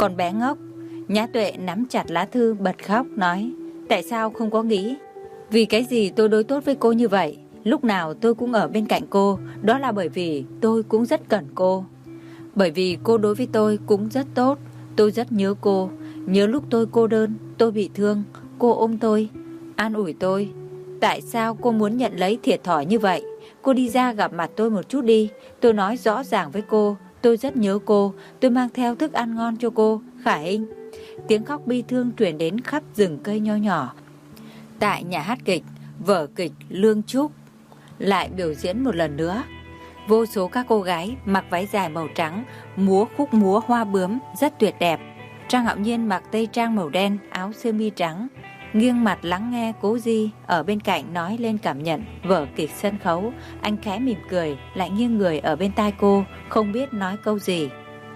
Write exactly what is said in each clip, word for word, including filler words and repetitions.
Con bé ngốc. Nhã Tuệ nắm chặt lá thư bật khóc nói, tại sao không có nghĩ? Vì cái gì tôi đối tốt với cô như vậy? Lúc nào tôi cũng ở bên cạnh cô, đó là bởi vì tôi cũng rất cần cô. Bởi vì cô đối với tôi cũng rất tốt, tôi rất nhớ cô. Nhớ lúc tôi cô đơn, tôi bị thương, cô ôm tôi, an ủi tôi. Tại sao cô muốn nhận lấy thiệt thòi như vậy? Cô đi ra gặp mặt tôi một chút đi. Tôi nói rõ ràng với cô, tôi rất nhớ cô, tôi mang theo thức ăn ngon cho cô, Khả Hinh. Tiếng khóc bi thương truyền đến khắp rừng cây nho nhỏ. Tại nhà hát kịch, vở kịch Lương Trúc lại biểu diễn một lần nữa. Vô số các cô gái mặc váy dài màu trắng, múa khúc múa hoa bướm rất tuyệt đẹp. Trang Hạo Nhiên mặc tây trang màu đen, áo sơ mi trắng, nghiêng mặt lắng nghe Cố Di ở bên cạnh nói lên cảm nhận vở kịch sân khấu. Anh khẽ mỉm cười, lại nghiêng người ở bên tai cô, không biết nói câu gì.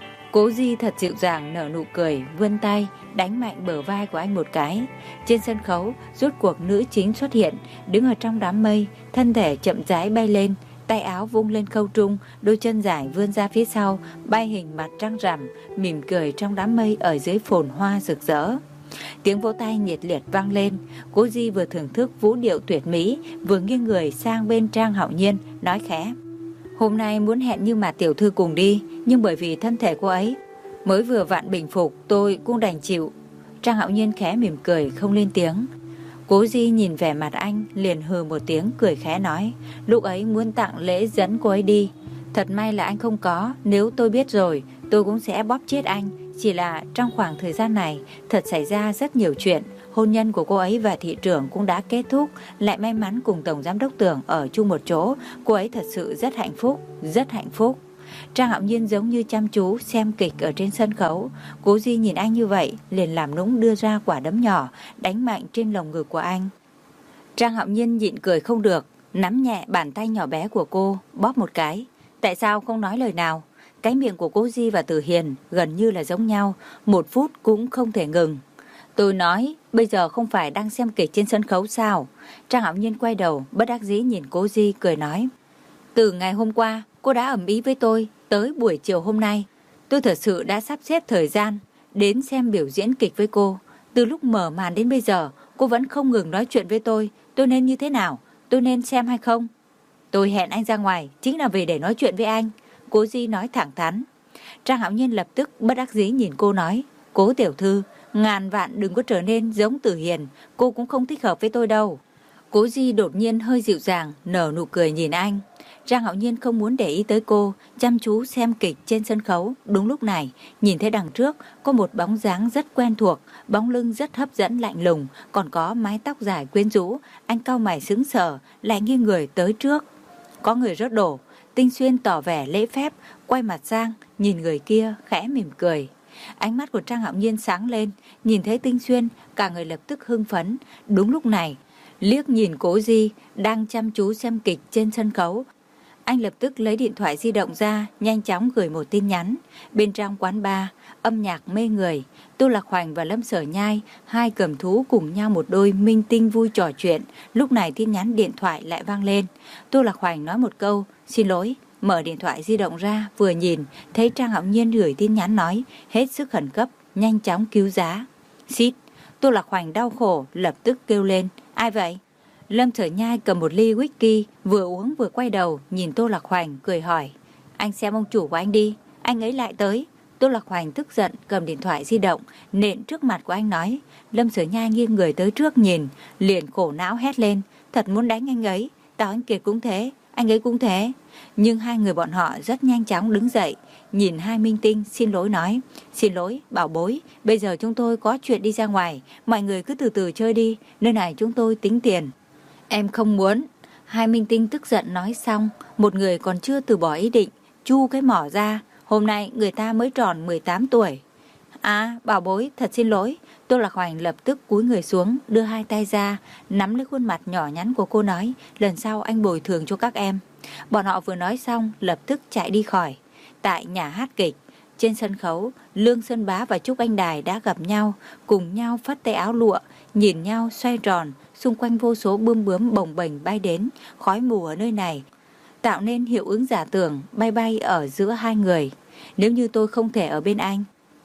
Cố Di thật dịu dàng nở nụ cười, vươn tay đánh mạnh bờ vai của anh một cái. Trên sân khấu, rốt cuộc nữ chính xuất hiện, đứng ở trong đám mây, thân thể chậm rãi bay lên, tay áo vung lên khâu trung, đôi chân dài vươn ra phía sau, bay hình mặt trăng rằm, mỉm cười trong đám mây ở dưới phồn hoa rực rỡ. Tiếng vỗ tay nhiệt liệt vang lên. Cố Di vừa thưởng thức vũ điệu tuyệt mỹ, vừa nghiêng người sang bên Trang Hạo Nhiên, nói khẽ, hôm nay muốn hẹn Như Mạt tiểu thư cùng đi, nhưng bởi vì thân thể cô ấy mới vừa vặn bình phục, tôi cũng đành chịu. Trang Hạo Nhiên khẽ mỉm cười, không lên tiếng. Cố Di nhìn vẻ mặt anh, liền hừ một tiếng, cười khẽ nói, lúc ấy muốn tặng lễ dẫn cô ấy đi. Thật may là anh không có, nếu tôi biết rồi, tôi cũng sẽ bóp chết anh. Chỉ là trong khoảng thời gian này, thật xảy ra rất nhiều chuyện. Hôn nhân của cô ấy và thị trưởng cũng đã kết thúc, lại may mắn cùng Tổng Giám đốc Tưởng ở chung một chỗ. Cô ấy thật sự rất hạnh phúc, rất hạnh phúc. Trang Hạo Nhiên giống như chăm chú xem kịch ở trên sân khấu. Cố Di nhìn anh như vậy, liền làm nũng đưa ra quả đấm nhỏ, đánh mạnh trên lồng ngực của anh. Trang Hạo Nhiên nhịn cười không được, nắm nhẹ bàn tay nhỏ bé của cô, bóp một cái. Tại sao không nói lời nào? Cái miệng của Cố Di và Tử Hiền gần như là giống nhau, một phút cũng không thể ngừng. Tôi nói, bây giờ không phải đang xem kịch trên sân khấu sao? Trang Hạo Nhiên quay đầu, bất đắc dĩ nhìn Cố Di, cười nói, từ ngày hôm qua, cô đã ầm ĩ với tôi, tới buổi chiều hôm nay, tôi thật sự đã sắp xếp thời gian đến xem biểu diễn kịch với cô. Từ lúc mở màn đến bây giờ, cô vẫn không ngừng nói chuyện với tôi. Tôi nên như thế nào? Tôi nên xem hay không? Tôi hẹn anh ra ngoài, chính là về để nói chuyện với anh. Cố Di nói thẳng thắn. Trang Hạo Nhiên lập tức bất đắc dĩ nhìn cô nói, Cố tiểu thư, ngàn vạn đừng có trở nên giống Tử Hiền, cô cũng không thích hợp với tôi đâu. Cố Di đột nhiên hơi dịu dàng, nở nụ cười nhìn anh. Trang Hạo Nhiên không muốn để ý tới cô, chăm chú xem kịch trên sân khấu. Đúng lúc này, nhìn thấy đằng trước có một bóng dáng rất quen thuộc, bóng lưng rất hấp dẫn lạnh lùng, còn có mái tóc dài quyến rũ. Anh cau mày sững sờ, lại nghiêng người tới trước. Có người rớt đổ. Tinh Xuyên tỏ vẻ lễ phép, quay mặt sang, nhìn người kia, khẽ mỉm cười. Ánh mắt của Trang Hạo Nhiên sáng lên, nhìn thấy Tinh Xuyên, cả người lập tức hưng phấn. Đúng lúc này, liếc nhìn Cố Di đang chăm chú xem kịch trên sân khấu. Anh lập tức lấy điện thoại di động ra, nhanh chóng gửi một tin nhắn. Bên trong quán bar, âm nhạc mê người, Tô Lạc Hoành và Lâm Sở Nhai, hai cầm thú cùng nhau một đôi minh tinh vui trò chuyện. Lúc này tin nhắn điện thoại lại vang lên. Tô Lạc Hoành nói một câu, xin lỗi, mở điện thoại di động ra, vừa nhìn, thấy Trang Hạo Nhiên gửi tin nhắn nói, hết sức khẩn cấp, nhanh chóng cứu giá. Xít, Tô Lạc Hoành đau khổ, lập tức kêu lên, ai vậy? Lâm Sở Nhai cầm một ly whisky, vừa uống vừa quay đầu, nhìn Tô Lạc Hoành, cười hỏi, anh xem ông chủ của anh đi, anh ấy lại tới. Tô Lạc Hoành tức giận, cầm điện thoại di động, nện trước mặt của anh nói. Lâm Sở Nhai nghiêng người tới trước nhìn, liền khổ não hét lên, thật muốn đánh anh ấy, Tào Anh Kiệt cũng thế, anh ấy cũng thế. Nhưng hai người bọn họ rất nhanh chóng đứng dậy, nhìn hai minh tinh xin lỗi nói, xin lỗi, bảo bối, bây giờ chúng tôi có chuyện đi ra ngoài, mọi người cứ từ từ chơi đi, nơi này chúng tôi tính tiền. Em không muốn. Hai minh tinh tức giận nói xong, một người còn chưa từ bỏ ý định, chu cái mỏ ra, hôm nay người ta mới tròn mười tám tuổi. À, bảo bối, thật xin lỗi. Tô Lạc Hoành lập tức cúi người xuống, đưa hai tay ra, nắm lấy khuôn mặt nhỏ nhắn của cô nói, lần sau anh bồi thường cho các em. Bọn họ vừa nói xong, lập tức chạy đi khỏi. Tại nhà hát kịch, trên sân khấu, Lương Sơn Bá và Trúc Anh Đài đã gặp nhau, cùng nhau phất tay áo lụa, nhìn nhau xoay tròn, xung quanh vô số bươm bướm bồng bềnh bay đến, khói mù ở nơi này tạo nên hiệu ứng giả tưởng bay bay ở giữa hai người. Nếu như tôi không thể ở bên anh,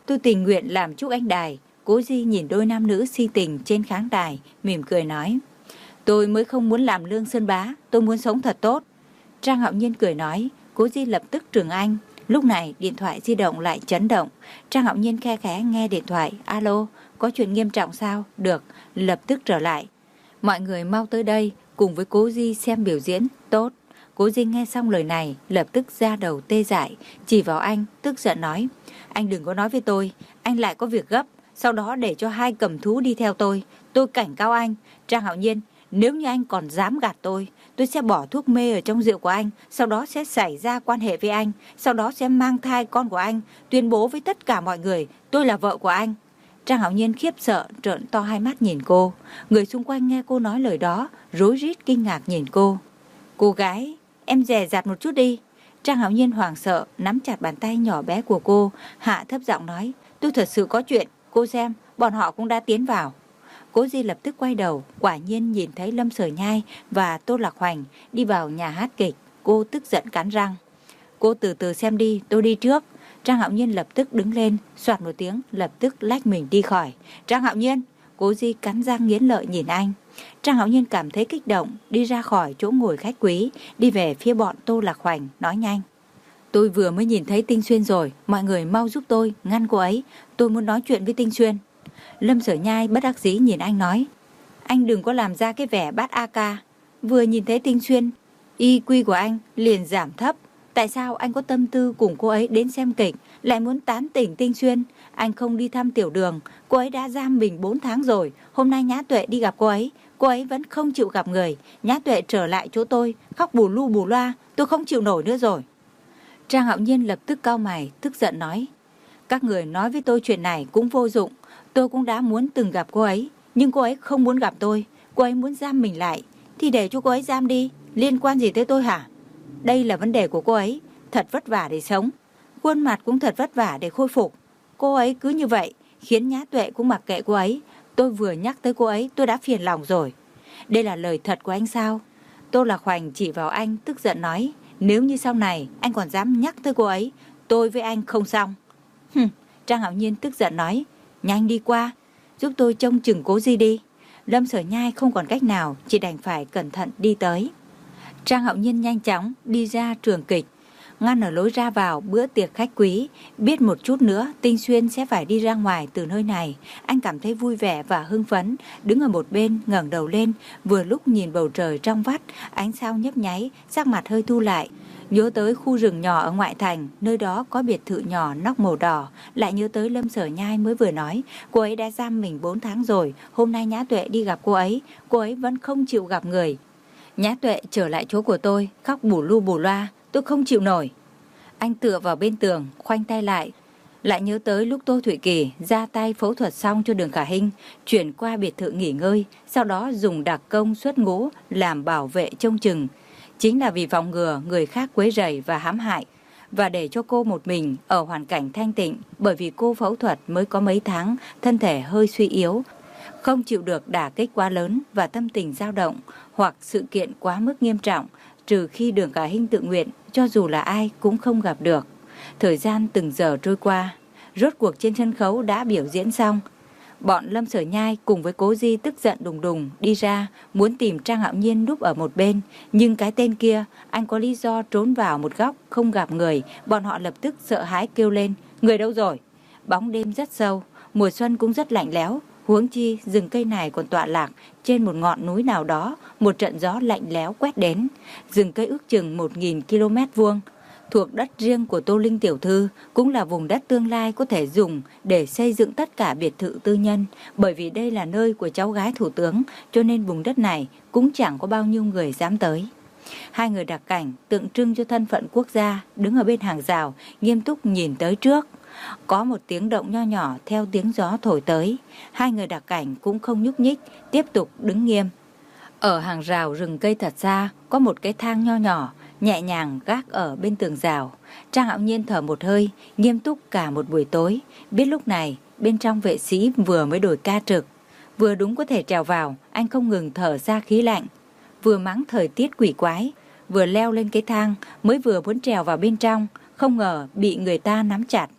Tôi tình nguyện làm Trúc Anh Đài. Cố Di nhìn đôi nam nữ si tình trên khán đài, mỉm cười nói. Tôi mới không muốn làm Lương Sơn Bá, tôi muốn sống thật tốt. Trang Hạo Nhiên cười nói. Cố Di lập tức trừng anh. Lúc này điện thoại di động lại chấn động. Trang Hạo Nhiên khe khẽ nghe điện thoại. Alo, có chuyện nghiêm trọng sao? Được, lập tức trở lại. Mọi người mau tới đây cùng với Cố Di xem biểu diễn. Tốt. Cố Di nghe xong lời này lập tức ra đầu tê dại, chỉ vào anh tức giận nói. Anh đừng có nói với tôi, anh lại có việc gấp, sau đó để cho hai cầm thú đi theo tôi. Tôi cảnh cáo anh, Trang Hạo Nhiên, nếu như anh còn dám gạt tôi, tôi sẽ bỏ thuốc mê ở trong rượu của anh, sau đó sẽ xảy ra quan hệ với anh, sau đó sẽ mang thai con của anh, tuyên bố với tất cả mọi người tôi là vợ của anh. Trang Hạo Nhiên khiếp sợ trợn to hai mắt nhìn cô. Người xung quanh nghe cô nói lời đó rối rít kinh ngạc nhìn cô. Cô gái, em dè dặt một chút đi. Trang Hạo Nhiên hoảng sợ nắm chặt bàn tay nhỏ bé của cô, hạ thấp giọng nói. Tôi thật sự có chuyện, cô xem, bọn họ cũng đã tiến vào. Cố Di lập tức quay đầu, quả nhiên nhìn thấy Lâm Sở Nhai và Tô Lạc Hoành đi vào nhà hát kịch. Cô tức giận cắn răng. Cô từ từ xem đi, tôi đi trước. Trang Hạo Nhiên lập tức đứng lên, soạt một tiếng, lập tức lách mình đi khỏi. Trang Hạo Nhiên, Cố Di cắn răng nghiến lợi nhìn anh. Trang Hạo Nhiên cảm thấy kích động, đi ra khỏi chỗ ngồi khách quý, đi về phía bọn Tô Lạc Hoành, nói nhanh. Tôi vừa mới nhìn thấy Tinh Xuyên rồi, mọi người mau giúp tôi, ngăn cô ấy, tôi muốn nói chuyện với Tinh Xuyên. Lâm Sở Nhai bất đắc dĩ nhìn anh nói. Anh đừng có làm ra cái vẻ bắt a ca. Vừa nhìn thấy Tinh Xuyên, i kiu của anh liền giảm thấp. Tại sao anh có tâm tư cùng cô ấy đến xem kịch, lại muốn tán tỉnh Tinh Xuyên? Anh không đi thăm Tiểu Đường, cô ấy đã giam mình bốn tháng rồi. Hôm nay Nhã Tuệ đi gặp cô ấy, cô ấy vẫn không chịu gặp người. Nhã Tuệ trở lại chỗ tôi, khóc bù lu bù loa, tôi không chịu nổi nữa rồi. Trang Hạo Nhiên lập tức cau mày, tức giận nói. Các người nói với tôi chuyện này cũng vô dụng. Tôi cũng đã muốn từng gặp cô ấy, nhưng cô ấy không muốn gặp tôi. Cô ấy muốn giam mình lại, thì để cho cô ấy giam đi, liên quan gì tới tôi hả? Đây là vấn đề của cô ấy, thật vất vả để sống. Khuôn mặt cũng thật vất vả để khôi phục. Cô ấy cứ như vậy, khiến Nhã Tuệ cũng mặc kệ cô ấy. Tôi vừa nhắc tới cô ấy, tôi đã phiền lòng rồi. Đây là lời thật của anh sao? Tô Lạc Hoành chỉ vào anh, tức giận nói. Nếu như sau này anh còn dám nhắc tới cô ấy, tôi với anh không xong. Hừm, Trang Hạo Nhiên tức giận nói. Nhanh đi qua, giúp tôi trông chừng Cố Di đi. Lâm Sở Nhai không còn cách nào, chỉ đành phải cẩn thận đi tới. Trang Hạo Nhiên nhanh chóng đi ra trường kịch, ngăn ở lối ra vào bữa tiệc khách quý. Biết một chút nữa Tinh Xuyên sẽ phải đi ra ngoài từ nơi này, anh cảm thấy vui vẻ và hưng phấn. Đứng ở một bên ngẩng đầu lên, vừa lúc nhìn bầu trời trong vắt, ánh sao nhấp nháy, sắc mặt hơi thu lại. Nhớ tới khu rừng nhỏ ở ngoại thành, nơi đó có biệt thự nhỏ nóc màu đỏ. Lại nhớ tới Lâm Sở Nhai mới vừa nói, cô ấy đã giam mình bốn tháng rồi. Hôm nay Nhã Tuệ đi gặp cô ấy, cô ấy vẫn không chịu gặp người. Nhã Tuệ trở lại chỗ của tôi, khóc bù lu bù loa, tôi không chịu nổi. Anh tựa vào bên tường, khoanh tay lại. Lại nhớ tới lúc Tô Thụy Kỳ ra tay phẫu thuật xong cho Đường Khả Hinh, chuyển qua biệt thự nghỉ ngơi, sau đó dùng đặc công xuất ngũ làm bảo vệ trông chừng. Chính là vì phòng ngừa người khác quấy rầy và hãm hại, và để cho cô một mình ở hoàn cảnh thanh tịnh. Bởi vì cô phẫu thuật mới có mấy tháng, thân thể hơi suy yếu, không chịu được đả kích quá lớn và tâm tình dao động, hoặc sự kiện quá mức nghiêm trọng, trừ khi Đường Khả Hinh tự nguyện, cho dù là ai cũng không gặp được. Thời gian từng giờ trôi qua, rốt cuộc trên sân khấu đã biểu diễn xong. Bọn Lâm Sở Nhai cùng với Cố Di tức giận đùng đùng đi ra, muốn tìm Trang Hạo Nhiên núp ở một bên. Nhưng cái tên kia, anh có lý do trốn vào một góc, không gặp người. Bọn họ lập tức sợ hãi kêu lên, người đâu rồi? Bóng đêm rất sâu, mùa xuân cũng rất lạnh lẽo. Huống chi rừng cây này còn tọa lạc trên một ngọn núi nào đó. Một trận gió lạnh lẽo quét đến. Rừng cây ước chừng một nghìn ki lô mét vuông, thuộc đất riêng của Tô Linh tiểu thư, cũng là vùng đất tương lai có thể dùng để xây dựng tất cả biệt thự tư nhân. Bởi vì đây là nơi của cháu gái thủ tướng, cho nên vùng đất này cũng chẳng có bao nhiêu người dám tới. Hai người đặc cảnh tượng trưng cho thân phận quốc gia đứng ở bên hàng rào, nghiêm túc nhìn tới trước. Có một tiếng động nho nhỏ theo tiếng gió thổi tới. Hai người đặc cảnh cũng không nhúc nhích, tiếp tục đứng nghiêm. Ở hàng rào rừng cây thật xa, có một cái thang nho nhỏ, nhẹ nhàng gác ở bên tường rào. Trang Hạo Nhiên thở một hơi, nghiêm túc cả một buổi tối. Biết lúc này, bên trong vệ sĩ vừa mới đổi ca trực. Vừa đúng có thể trèo vào, anh không ngừng thở ra khí lạnh. Vừa mắng thời tiết quỷ quái, vừa leo lên cái thang, mới vừa muốn trèo vào bên trong, không ngờ bị người ta nắm chặt.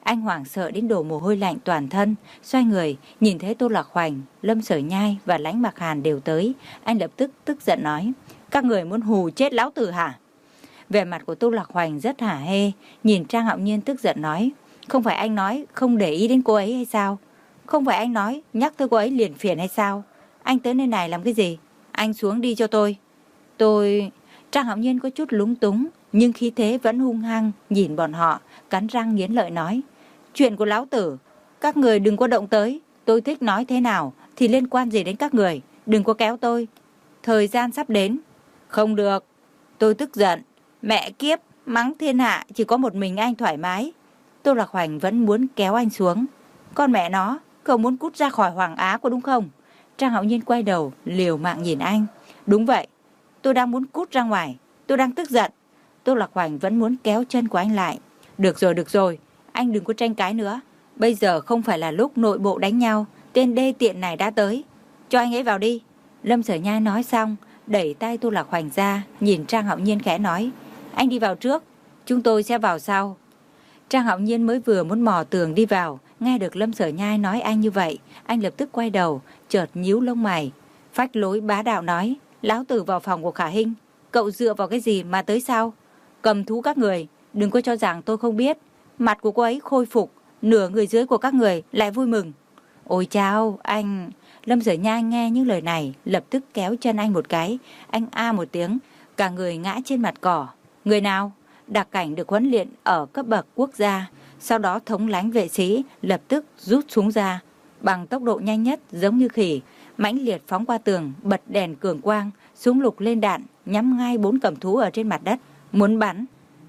Anh hoảng sợ đến đổ mồ hôi lạnh toàn thân, xoay người, nhìn thấy Tô Lạc Hoành, Lâm Sở Nhai và Lãnh Mặc Hàn đều tới. Anh lập tức tức giận nói, các người muốn hù chết lão tử hả? Vẻ mặt của Tô Lạc Hoành rất hả hê, nhìn Trang Hạo Nhiên tức giận nói, không phải anh nói không để ý đến cô ấy hay sao? Không phải anh nói nhắc tới cô ấy liền phiền hay sao? Anh tới nơi này làm cái gì? Anh xuống đi cho tôi. Tôi... Trang Hạo Nhiên có chút lúng túng, nhưng khí thế vẫn hung hăng, nhìn bọn họ, cắn răng nghiến lợi nói, chuyện của lão tử, các người đừng có động tới, tôi thích nói thế nào thì liên quan gì đến các người, đừng có kéo tôi. Thời gian sắp đến. Không được. Tôi tức giận. Mẹ kiếp, mắng thiên hạ chỉ có một mình anh thoải mái. Tô Lạc Hoành vẫn muốn kéo anh xuống. Con mẹ nó, cậu muốn cút ra khỏi Hoàng Á có đúng không? Trang Hạo Nhiên quay đầu, liều mạng nhìn anh. Đúng vậy, tôi đang muốn cút ra ngoài, tôi đang tức giận. Tô Lạc Hoành vẫn muốn kéo chân của anh lại. Được rồi, được rồi, anh đừng có tranh cãi nữa. Bây giờ không phải là lúc nội bộ đánh nhau, tên đê tiện này đã tới. Cho anh ấy vào đi. Lâm Sở Nhai nói xong, đẩy tay Tô Lạc Hoành ra, nhìn Trang Hạo Nhiên khẽ nói, anh đi vào trước, chúng tôi sẽ vào sau. Trang Hạo Nhiên mới vừa muốn mò tường đi vào, nghe được Lâm Sở Nhai nói anh như vậy, anh lập tức quay đầu, chợt nhíu lông mày, phách lối bá đạo nói, lão tử vào phòng của Khả Hinh, cậu dựa vào cái gì mà tới sao? Cầm thú các người, đừng có cho rằng tôi không biết. Mặt của cô ấy khôi phục, nửa người dưới của các người lại vui mừng. Ôi chao, anh... Lâm Sở Nhai nghe những lời này, lập tức kéo chân anh một cái. Anh a một tiếng, cả người ngã trên mặt cỏ. Người nào? Đặc cảnh được huấn luyện ở cấp bậc quốc gia. Sau đó thống lãnh vệ sĩ lập tức rút súng ra. Bằng tốc độ nhanh nhất giống như khỉ, mãnh liệt phóng qua tường, bật đèn cường quang, súng lục lên đạn, nhắm ngay bốn cầm thú ở trên mặt đất. Muốn bắn.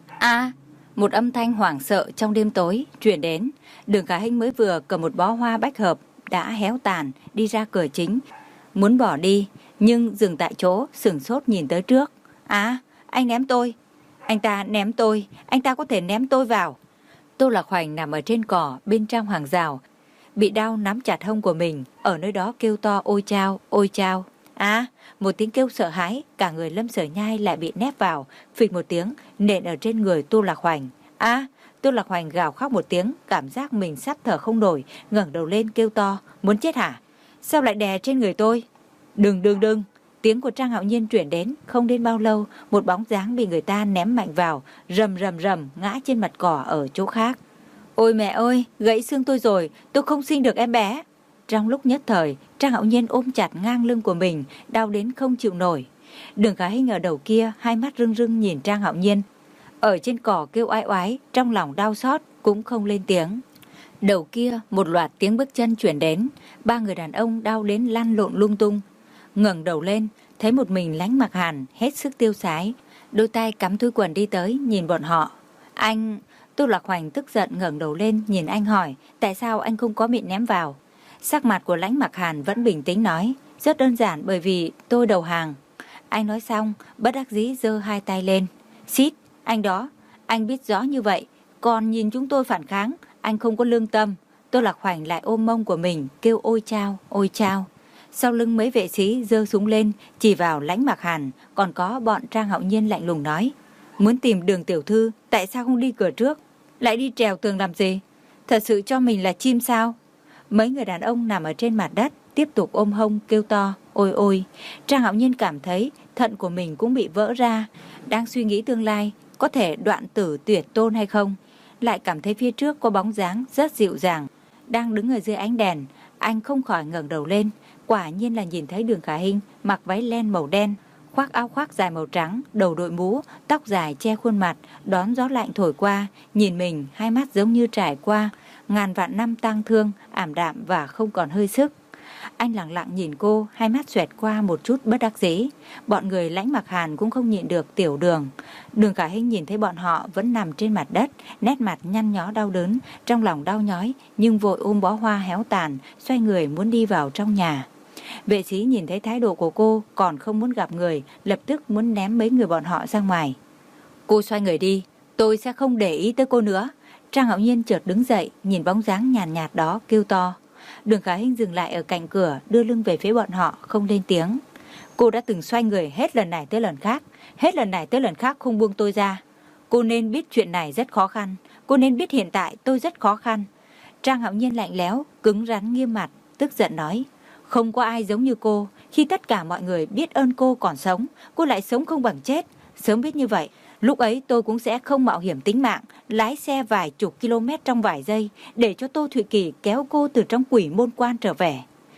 A, một âm thanh hoảng sợ trong đêm tối truyền đến. Đường Khả Hinh mới vừa cầm một bó hoa bách hợp đã héo tàn đi ra cửa chính, muốn bỏ đi nhưng dừng tại chỗ, sửng sốt nhìn tới trước. À, anh ném tôi. Anh ta ném tôi, anh ta có thể ném tôi vào. Tô Lạc Hoành nằm ở trên cỏ bên trong hàng rào, bị đau nắm chặt hông của mình, ở nơi đó kêu to ôi chao, ôi chao. À, một tiếng kêu sợ hãi, cả người Lâm Sở Nhai lại bị nép vào, phịch một tiếng, nện ở trên người Tô Lạc Hoành. À, Tô Lạc Hoành gào khóc một tiếng, cảm giác mình sắp thở không nổi, ngẩng đầu lên kêu to, muốn chết hả? Sao lại đè trên người tôi? Đừng đừng đừng, tiếng của Trang Hạo Nhiên chuyển đến, không đến bao lâu, một bóng dáng bị người ta ném mạnh vào, rầm rầm rầm ngã trên mặt cỏ ở chỗ khác. Ôi mẹ ơi, gãy xương tôi rồi, tôi không sinh được em bé. Trong lúc nhất thời, Trang Hạo Nhiên ôm chặt ngang lưng của mình, đau đến không chịu nổi. Đường Khả Hinh ở đầu kia, hai mắt rưng rưng nhìn Trang Hạo Nhiên. Ở trên cỏ kêu oái oái, trong lòng đau xót, cũng không lên tiếng. Đầu kia, một loạt tiếng bước chân chuyển đến, ba người đàn ông đau đến lăn lộn lung tung. Ngẩng đầu lên, thấy một mình Lãnh Mặc Hàn, hết sức tiêu sái, đôi tay cắm túi quần đi tới, nhìn bọn họ. Anh... Tô Lạc Hoành tức giận ngẩng đầu lên, nhìn anh hỏi, tại sao anh không có bị ném vào? Sắc mặt của Lãnh Mặc Hàn vẫn bình tĩnh nói, rất đơn giản bởi vì tôi đầu hàng. Anh nói xong, bất đắc dĩ giơ hai tay lên. Xít, anh đó, anh biết rõ như vậy, còn nhìn chúng tôi phản kháng, anh không có lương tâm. Tô Lạc Hoành lại ôm mông của mình, kêu ôi chao, ôi chao. Sau lưng mấy vệ sĩ giơ súng lên, chỉ vào Lãnh Mặc Hàn, còn có bọn Trang Hạo Nhiên lạnh lùng nói, muốn tìm Đường tiểu thư, tại sao không đi cửa trước, lại đi trèo tường làm gì? Thật sự cho mình là chim sao? Mấy người đàn ông nằm ở trên mặt đất, tiếp tục ôm hông kêu to, ôi ôi. Trang Hạo Nhiên cảm thấy thận của mình cũng bị vỡ ra, đang suy nghĩ tương lai, có thể đoạn tử tuyệt tôn hay không. Lại cảm thấy phía trước có bóng dáng rất dịu dàng, đang đứng ở dưới ánh đèn. Anh không khỏi ngẩng đầu lên, quả nhiên là nhìn thấy Đường Khả Hinh mặc váy len màu đen, khoác áo khoác dài màu trắng, đầu đội mũ, tóc dài che khuôn mặt, đón gió lạnh thổi qua, nhìn mình, hai mắt giống như trải qua ngàn vạn năm tang thương, ảm đạm và không còn hơi sức. Anh lặng lặng nhìn cô, hai mắt xoẹt qua một chút bất đắc dĩ. Bọn người Lãnh Mặc Hàn cũng không nhịn được tiểu Đường. Đường Khả Hinh nhìn thấy bọn họ vẫn nằm trên mặt đất, nét mặt nhăn nhó đau đớn, trong lòng đau nhói, nhưng vội ôm bó hoa héo tàn, xoay người muốn đi vào trong nhà. Vệ sĩ nhìn thấy thái độ của cô còn không muốn gặp người, lập tức muốn ném mấy người bọn họ ra ngoài. Cô xoay người đi, tôi sẽ không để ý tới cô nữa. Trang Hạo Nhiên chợt đứng dậy, nhìn bóng dáng nhàn nhạt, nhạt đó kêu to. Đường Khả Hinh dừng lại ở cạnh cửa, đưa lưng về phía bọn họ, không lên tiếng. Cô đã từng xoay người hết lần này tới lần khác, hết lần này tới lần khác không buông tôi ra. Cô nên biết chuyện này rất khó khăn. Cô nên biết hiện tại tôi rất khó khăn. Trang Hạo Nhiên lạnh lẽo, cứng rắn nghiêm mặt, tức giận nói. Không có ai giống như cô. Khi tất cả mọi người biết ơn cô còn sống, cô lại sống không bằng chết. Sớm biết như vậy, lúc ấy tôi cũng sẽ không mạo hiểm tính mạng, lái xe vài chục km trong vài giây, để cho Tô Thụy Kỳ kéo cô từ trong quỷ môn quan trở về.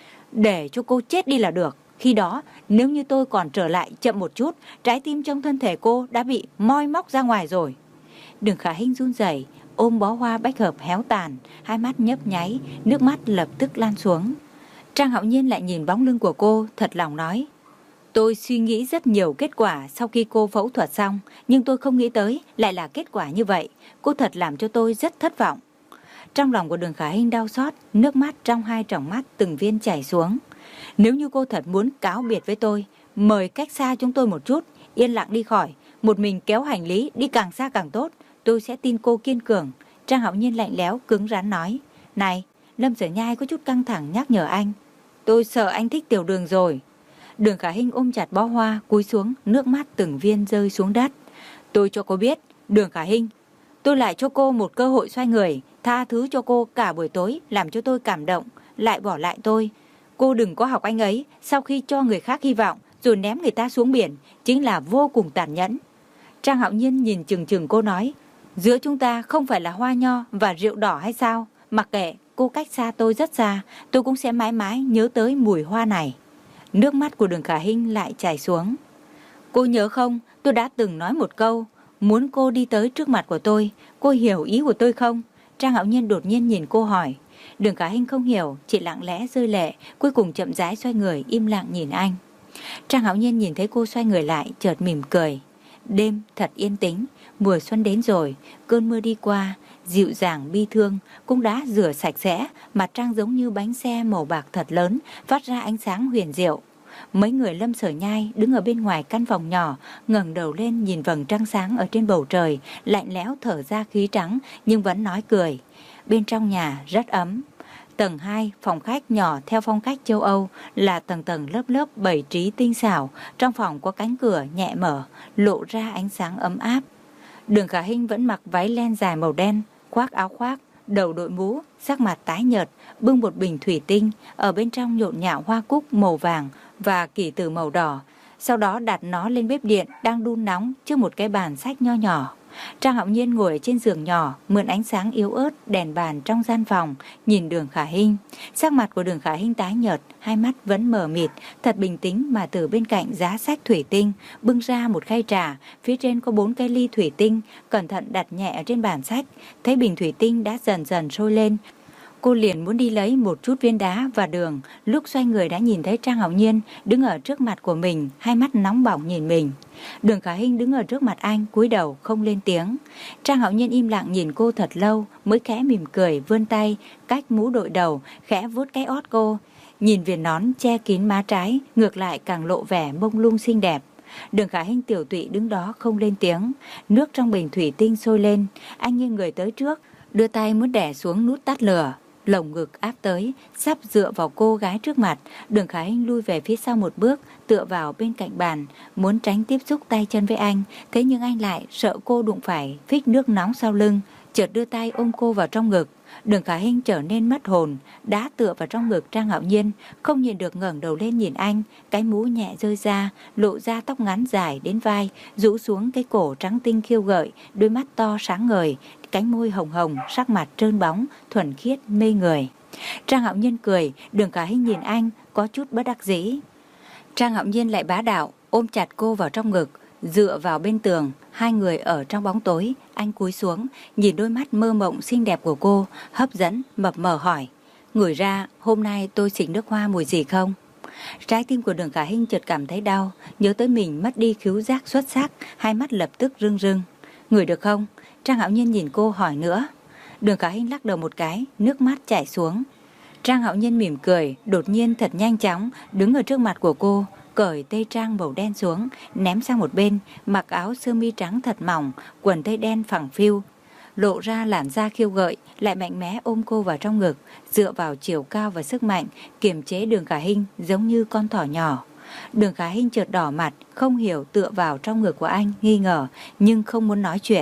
Để cho cô chết đi là được. Khi đó, nếu như tôi còn trở lại chậm một chút, trái tim trong thân thể cô đã bị moi móc ra ngoài rồi. Đường Khả Hinh run rẩy, ôm bó hoa bách hợp héo tàn, hai mắt nhấp nháy, nước mắt lập tức lan xuống. Trang Hạo Nhiên lại nhìn bóng lưng của cô, thật lòng nói. Tôi suy nghĩ rất nhiều kết quả sau khi cô phẫu thuật xong, nhưng tôi không nghĩ tới lại là kết quả như vậy. Cô thật làm cho tôi rất thất vọng. Trong lòng của Đường Khả Hinh đau xót, nước mắt trong hai tròng mắt từng viên chảy xuống. Nếu như cô thật muốn cáo biệt với tôi, mời cách xa chúng tôi một chút, yên lặng đi khỏi, một mình kéo hành lý đi càng xa càng tốt, tôi sẽ tin cô kiên cường. Trang Hạo Nhiên lạnh lẽo cứng rắn nói. Này, Lâm Sở Nhai có chút căng thẳng nhắc nhở anh. Tôi sợ anh thích Tiểu Đường rồi. Đường Khả Hinh ôm chặt bó hoa, cúi xuống, nước mắt từng viên rơi xuống đất. Tôi cho cô biết, Đường Khả Hinh, tôi lại cho cô một cơ hội xoay người, tha thứ cho cô cả buổi tối, làm cho tôi cảm động, lại bỏ lại tôi. Cô đừng có học anh ấy, sau khi cho người khác hy vọng, rồi ném người ta xuống biển, chính là vô cùng tàn nhẫn. Trang Hạo Nhiên nhìn chừng chừng cô nói, giữa chúng ta không phải là hoa nho và rượu đỏ hay sao? Mặc kệ, cô cách xa tôi rất xa, tôi cũng sẽ mãi mãi nhớ tới mùi hoa này. Nước mắt của Đường Khả Hinh lại chảy xuống. Cô nhớ không, tôi đã từng nói một câu, muốn cô đi tới trước mặt của tôi, cô hiểu ý của tôi không? Trang Hạo Nhiên đột nhiên nhìn cô hỏi. Đường Khả Hinh không hiểu, chỉ lặng lẽ rơi lệ, cuối cùng chậm rãi xoay người im lặng nhìn anh. Trang Hạo Nhiên nhìn thấy cô xoay người lại, chợt mỉm cười. Đêm thật yên tĩnh, mùa xuân đến rồi, cơn mưa đi qua, dịu dàng bi thương cũng đã rửa sạch sẽ, mặt trăng giống như bánh xe màu bạc thật lớn, phát ra ánh sáng huyền diệu. Mấy người Lâm Sở Nhai đứng ở bên ngoài căn phòng nhỏ, ngẩng đầu lên nhìn vầng trăng sáng ở trên bầu trời, lạnh lẽo thở ra khí trắng nhưng vẫn nói cười. Bên trong nhà rất ấm. Tầng hai, phòng khách nhỏ theo phong cách châu Âu, là tầng tầng lớp lớp bày trí tinh xảo. Trong phòng có cánh cửa nhẹ mở, lộ ra ánh sáng ấm áp. Đường Khả Hinh vẫn mặc váy len dài màu đen, khoác áo khoác, đầu đội mũ, sắc mặt tái nhợt, bưng một bình thủy tinh, ở bên trong nhộn nhạo hoa cúc màu vàng và kỷ tử màu đỏ. Sau đó đặt nó lên bếp điện đang đun nóng trước một cái bàn sách nho nhỏ. Trang Hạo Nhiên ngồi trên giường nhỏ, mượn ánh sáng yếu ớt đèn bàn trong gian phòng, nhìn Đường Khả Hinh. Sắc mặt của Đường Khả Hinh tái nhợt, hai mắt vẫn mờ mịt, thật bình tĩnh mà từ bên cạnh giá sách thủy tinh bưng ra một khay trà, phía trên có bốn cái ly thủy tinh, cẩn thận đặt nhẹ ở trên bàn sách. Thấy bình thủy tinh đã dần dần sôi lên, cô liền muốn đi lấy một chút viên đá và đường, lúc xoay người đã nhìn thấy Trang Hạo Nhiên đứng ở trước mặt của mình, hai mắt nóng bỏng nhìn mình. Đường Khả Hinh đứng ở trước mặt anh, cúi đầu không lên tiếng. Trang Hạo Nhiên im lặng nhìn cô thật lâu, mới khẽ mỉm cười vươn tay, cách mũ đội đầu, khẽ vuốt cái ót cô. Nhìn viền nón che kín má trái, ngược lại càng lộ vẻ mông lung xinh đẹp. Đường Khả Hinh tiểu tụy đứng đó không lên tiếng. Nước trong bình thủy tinh sôi lên, anh nghiêng người tới trước, đưa tay muốn đè xuống nút tắt lửa. Lồng ngực áp tới, sắp dựa vào cô gái trước mặt. Đường Khả Hinh lui về phía sau một bước, tựa vào bên cạnh bàn, muốn tránh tiếp xúc tay chân với anh. Thế nhưng anh lại sợ cô đụng phải phích nước nóng sau lưng, chợt đưa tay ôm cô vào trong ngực. Đường Khả Hinh trở nên mất hồn, đá tựa vào trong ngực Trang Hạo Nhiên, không nhìn được ngẩng đầu lên nhìn anh. Cái mũ nhẹ rơi ra, lộ ra tóc ngắn dài đến vai, rũ xuống cái cổ trắng tinh khiêu gợi, đôi mắt to sáng ngời, cánh môi hồng hồng, sắc mặt trơn bóng, thuần khiết mê người. Trang Hạo Nhiên cười, Đường Khả Hinh nhìn anh có chút bất đắc dĩ. Trang Hạo Nhiên lại bá đạo ôm chặt cô vào trong ngực, dựa vào bên tường. Hai người ở trong bóng tối. Anh cúi xuống nhìn đôi mắt mơ mộng xinh đẹp của cô, hấp dẫn mập mờ hỏi, ngửi ra hôm nay tôi xịt nước hoa mùi gì không? Trái tim của Đường Khả Hinh chợt cảm thấy đau, nhớ tới mình mất đi khứu giác xuất sắc, hai mắt lập tức rưng rưng. Ngửi được không? Trang Hạo Nhiên nhìn cô hỏi nữa. Đường Khả Hinh lắc đầu một cái, nước mắt chảy xuống. Trang Hạo Nhiên mỉm cười, đột nhiên thật nhanh chóng đứng ở trước mặt của cô, cởi tây trang màu đen xuống, ném sang một bên, mặc áo sơ mi trắng thật mỏng, quần tây đen phẳng phiu, lộ ra làn da khiêu gợi, lại mạnh mẽ ôm cô vào trong ngực, dựa vào chiều cao và sức mạnh, kiềm chế Đường Khả Hinh giống như con thỏ nhỏ. Đường Khả Hinh chợt đỏ mặt, không hiểu tựa vào trong ngực của anh, nghi ngờ, nhưng không muốn nói chuyện.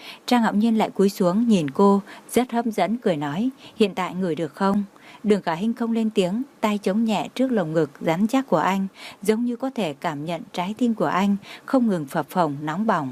Trang Hạo Nhiên lại cúi xuống nhìn cô, rất hấp dẫn cười nói, hiện tại ngửi được không? Đường Khả Hinh không lên tiếng, tay chống nhẹ trước lồng ngực rắn chắc của anh, giống như có thể cảm nhận trái tim của anh không ngừng phập phồng nóng bỏng.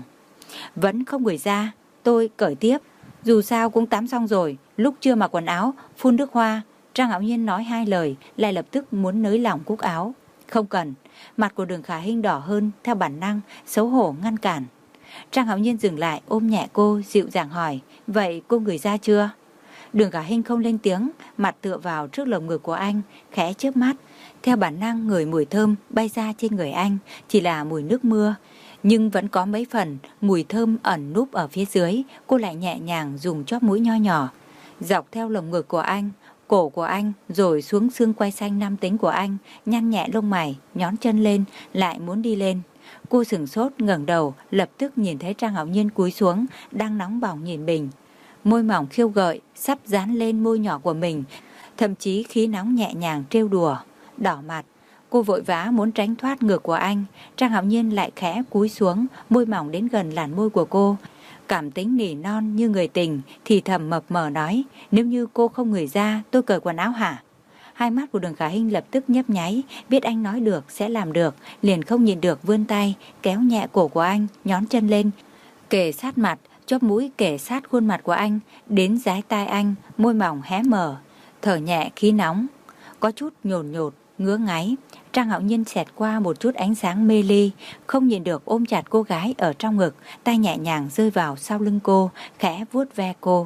Vẫn không ngửi ra, tôi cởi tiếp. Dù sao cũng tắm xong rồi, lúc chưa mặc quần áo, phun nước hoa. Trang Hạo Nhiên nói hai lời, lại lập tức muốn nới lỏng cúc áo. Không cần. Mặt của Đường Khả Hinh đỏ hơn, theo bản năng, xấu hổ ngăn cản. Trang Hạo Nhiên dừng lại, ôm nhẹ cô, dịu dàng hỏi, vậy cô ngửi ra chưa? Đường Khả Hinh không lên tiếng, mặt tựa vào trước lồng ngực của anh, khẽ chớp mắt. Theo bản năng ngửi mùi thơm bay ra trên người anh, chỉ là mùi nước mưa. Nhưng vẫn có mấy phần mùi thơm ẩn núp ở phía dưới. Cô lại nhẹ nhàng dùng chóp mũi nho nhỏ, dọc theo lồng ngực của anh, cổ của anh, rồi xuống xương quai xanh nam tính của anh, nhăn nhẹ lông mày, nhón chân lên, lại muốn đi lên. Cô sửng sốt ngẩng đầu, lập tức nhìn thấy Trang Hạo Nhiên cúi xuống, đang nóng bỏng nhìn mình. Môi mỏng khiêu gợi, sắp dán lên môi nhỏ của mình, thậm chí khí nóng nhẹ nhàng trêu đùa. Đỏ mặt, cô vội vã muốn tránh thoát ngực của anh. Trang Hạo Nhiên lại khẽ cúi xuống, môi mỏng đến gần làn môi của cô. Cảm tính nỉ non như người tình, thì thầm mập mờ nói, nếu như cô không ngửi ra, tôi cởi quần áo hả? Hai mắt của Đường Khả Hinh lập tức nhấp nháy, biết anh nói được sẽ làm được, liền không nhìn được vươn tay, kéo nhẹ cổ của anh, nhón chân lên, kề sát mặt, chóp mũi kề sát khuôn mặt của anh, đến dái tai anh, môi mỏng hé mở, thở nhẹ khí nóng, có chút nhồn nhột, ngứa ngáy. Trang Hạo Nhiên xẹt qua một chút ánh sáng mê ly, không nhìn được ôm chặt cô gái ở trong ngực, tay nhẹ nhàng rơi vào sau lưng cô, khẽ vuốt ve cô.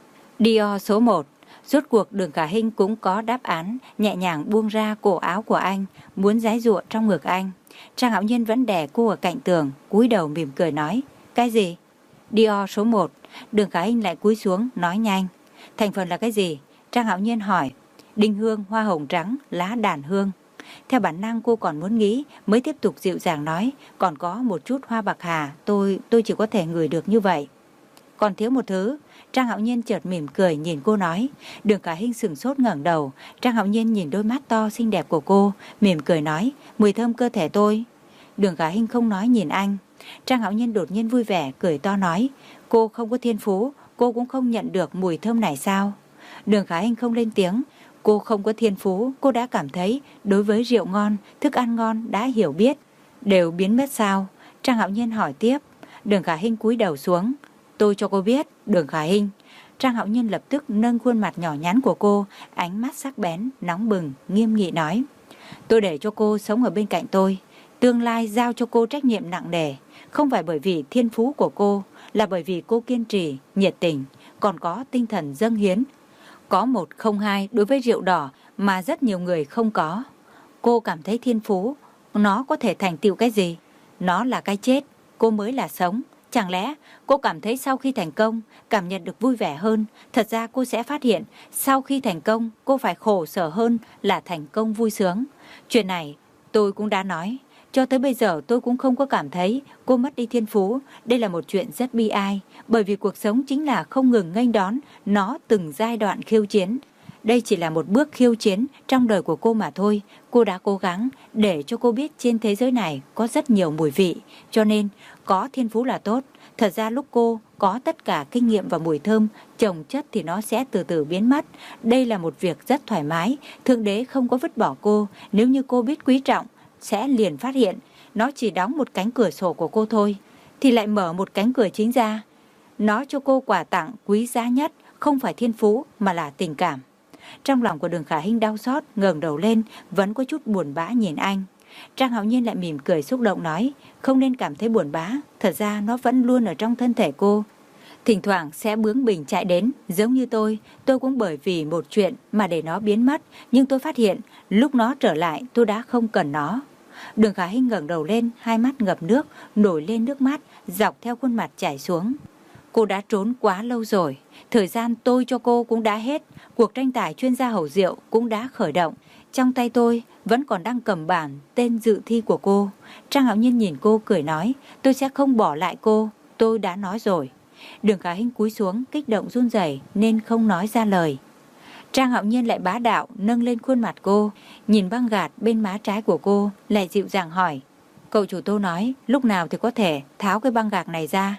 Dior số một. Rốt cuộc Đường Khả Hinh cũng có đáp án, nhẹ nhàng buông ra cổ áo của anh, muốn giãy giụa trong ngực anh. Trang Hạo Nhiên vẫn đè cô ở cạnh tường, cúi đầu mỉm cười nói, cái gì? Dior số một. Đường Khả Hinh lại cúi xuống, nói nhanh. Thành phần là cái gì? Trang Hạo Nhiên hỏi. Đinh hương, hoa hồng trắng, lá đàn hương. Theo bản năng cô còn muốn nghĩ, mới tiếp tục dịu dàng nói, còn có một chút hoa bạc hà, tôi tôi chỉ có thể ngửi được như vậy. Còn thiếu một thứ. Trang Hạo Nhiên chợt mỉm cười nhìn cô nói. Đường Khả Hinh sửng sốt ngẩng đầu. Trang Hạo Nhiên nhìn đôi mắt to xinh đẹp của cô, mỉm cười nói, mùi thơm cơ thể tôi. Đường Khả Hinh không nói nhìn anh. Trang Hạo Nhiên đột nhiên vui vẻ cười to nói, cô không có thiên phú, cô cũng không nhận được mùi thơm này sao? Đường Khả Hinh không lên tiếng. Cô không có thiên phú, cô đã cảm thấy đối với rượu ngon, thức ăn ngon đã hiểu biết, đều biến mất sao? Trang Hạo Nhiên hỏi tiếp. Đường Khả Hinh cúi đầu xuống. Tôi cho cô biết, Đường Khả Hinh. Trang Hạo Nhiên lập tức nâng khuôn mặt nhỏ nhắn của cô, ánh mắt sắc bén, nóng bừng, nghiêm nghị nói. Tôi để cho cô sống ở bên cạnh tôi, tương lai giao cho cô trách nhiệm nặng nề, không phải bởi vì thiên phú của cô, là bởi vì cô kiên trì, nhiệt tình, còn có tinh thần dâng hiến. Có một không hai đối với rượu đỏ mà rất nhiều người không có. Cô cảm thấy thiên phú, nó có thể thành tựu cái gì? Nó là cái chết, cô mới là sống. Chẳng lẽ cô cảm thấy sau khi thành công, cảm nhận được vui vẻ hơn? Thật ra cô sẽ phát hiện, sau khi thành công, cô phải khổ sở hơn là thành công vui sướng. Chuyện này tôi cũng đã nói. Cho tới bây giờ tôi cũng không có cảm thấy cô mất đi thiên phú. Đây là một chuyện rất bi ai, bởi vì cuộc sống chính là không ngừng nghênh đón nó từng giai đoạn khiêu chiến. Đây chỉ là một bước khiêu chiến trong đời của cô mà thôi. Cô đã cố gắng để cho cô biết trên thế giới này có rất nhiều mùi vị. Cho nên có thiên phú là tốt. Thật ra lúc cô có tất cả kinh nghiệm và mùi thơm chồng chất thì nó sẽ từ từ biến mất. Đây là một việc rất thoải mái. Thượng đế không có vứt bỏ cô. Nếu như cô biết quý trọng, sẽ liền phát hiện nó chỉ đóng một cánh cửa sổ của cô thôi, thì lại mở một cánh cửa chính ra. Nó cho cô quà tặng quý giá nhất, không phải thiên phú mà là tình cảm. Trong lòng của Đường Khả Hinh đau xót, ngẩng đầu lên, vẫn có chút buồn bã nhìn anh. Trang Hạo Nhiên lại mỉm cười xúc động nói, không nên cảm thấy buồn bã, thật ra nó vẫn luôn ở trong thân thể cô. Thỉnh thoảng sẽ bướng bỉnh chạy đến, giống như tôi, tôi cũng bởi vì một chuyện mà để nó biến mất, nhưng tôi phát hiện, lúc nó trở lại tôi đã không cần nó. Đường Khả Hinh ngẩng đầu lên, hai mắt ngập nước, nổi lên nước mắt, dọc theo khuôn mặt chảy xuống. Cô đã trốn quá lâu rồi, thời gian tôi cho cô cũng đã hết, cuộc tranh tài chuyên gia hầu rượu cũng đã khởi động. Trong tay tôi vẫn còn đang cầm bản tên dự thi của cô. Trang Hạo Nhiên nhìn cô cười nói, tôi sẽ không bỏ lại cô, tôi đã nói rồi. Đường Khả Hinh cúi xuống, kích động run rẩy nên không nói ra lời. Trang Hạo Nhiên lại bá đạo nâng lên khuôn mặt cô, nhìn băng gạc bên má trái của cô, lại dịu dàng hỏi, cậu chủ Tô nói lúc nào thì có thể tháo cái băng gạc này ra?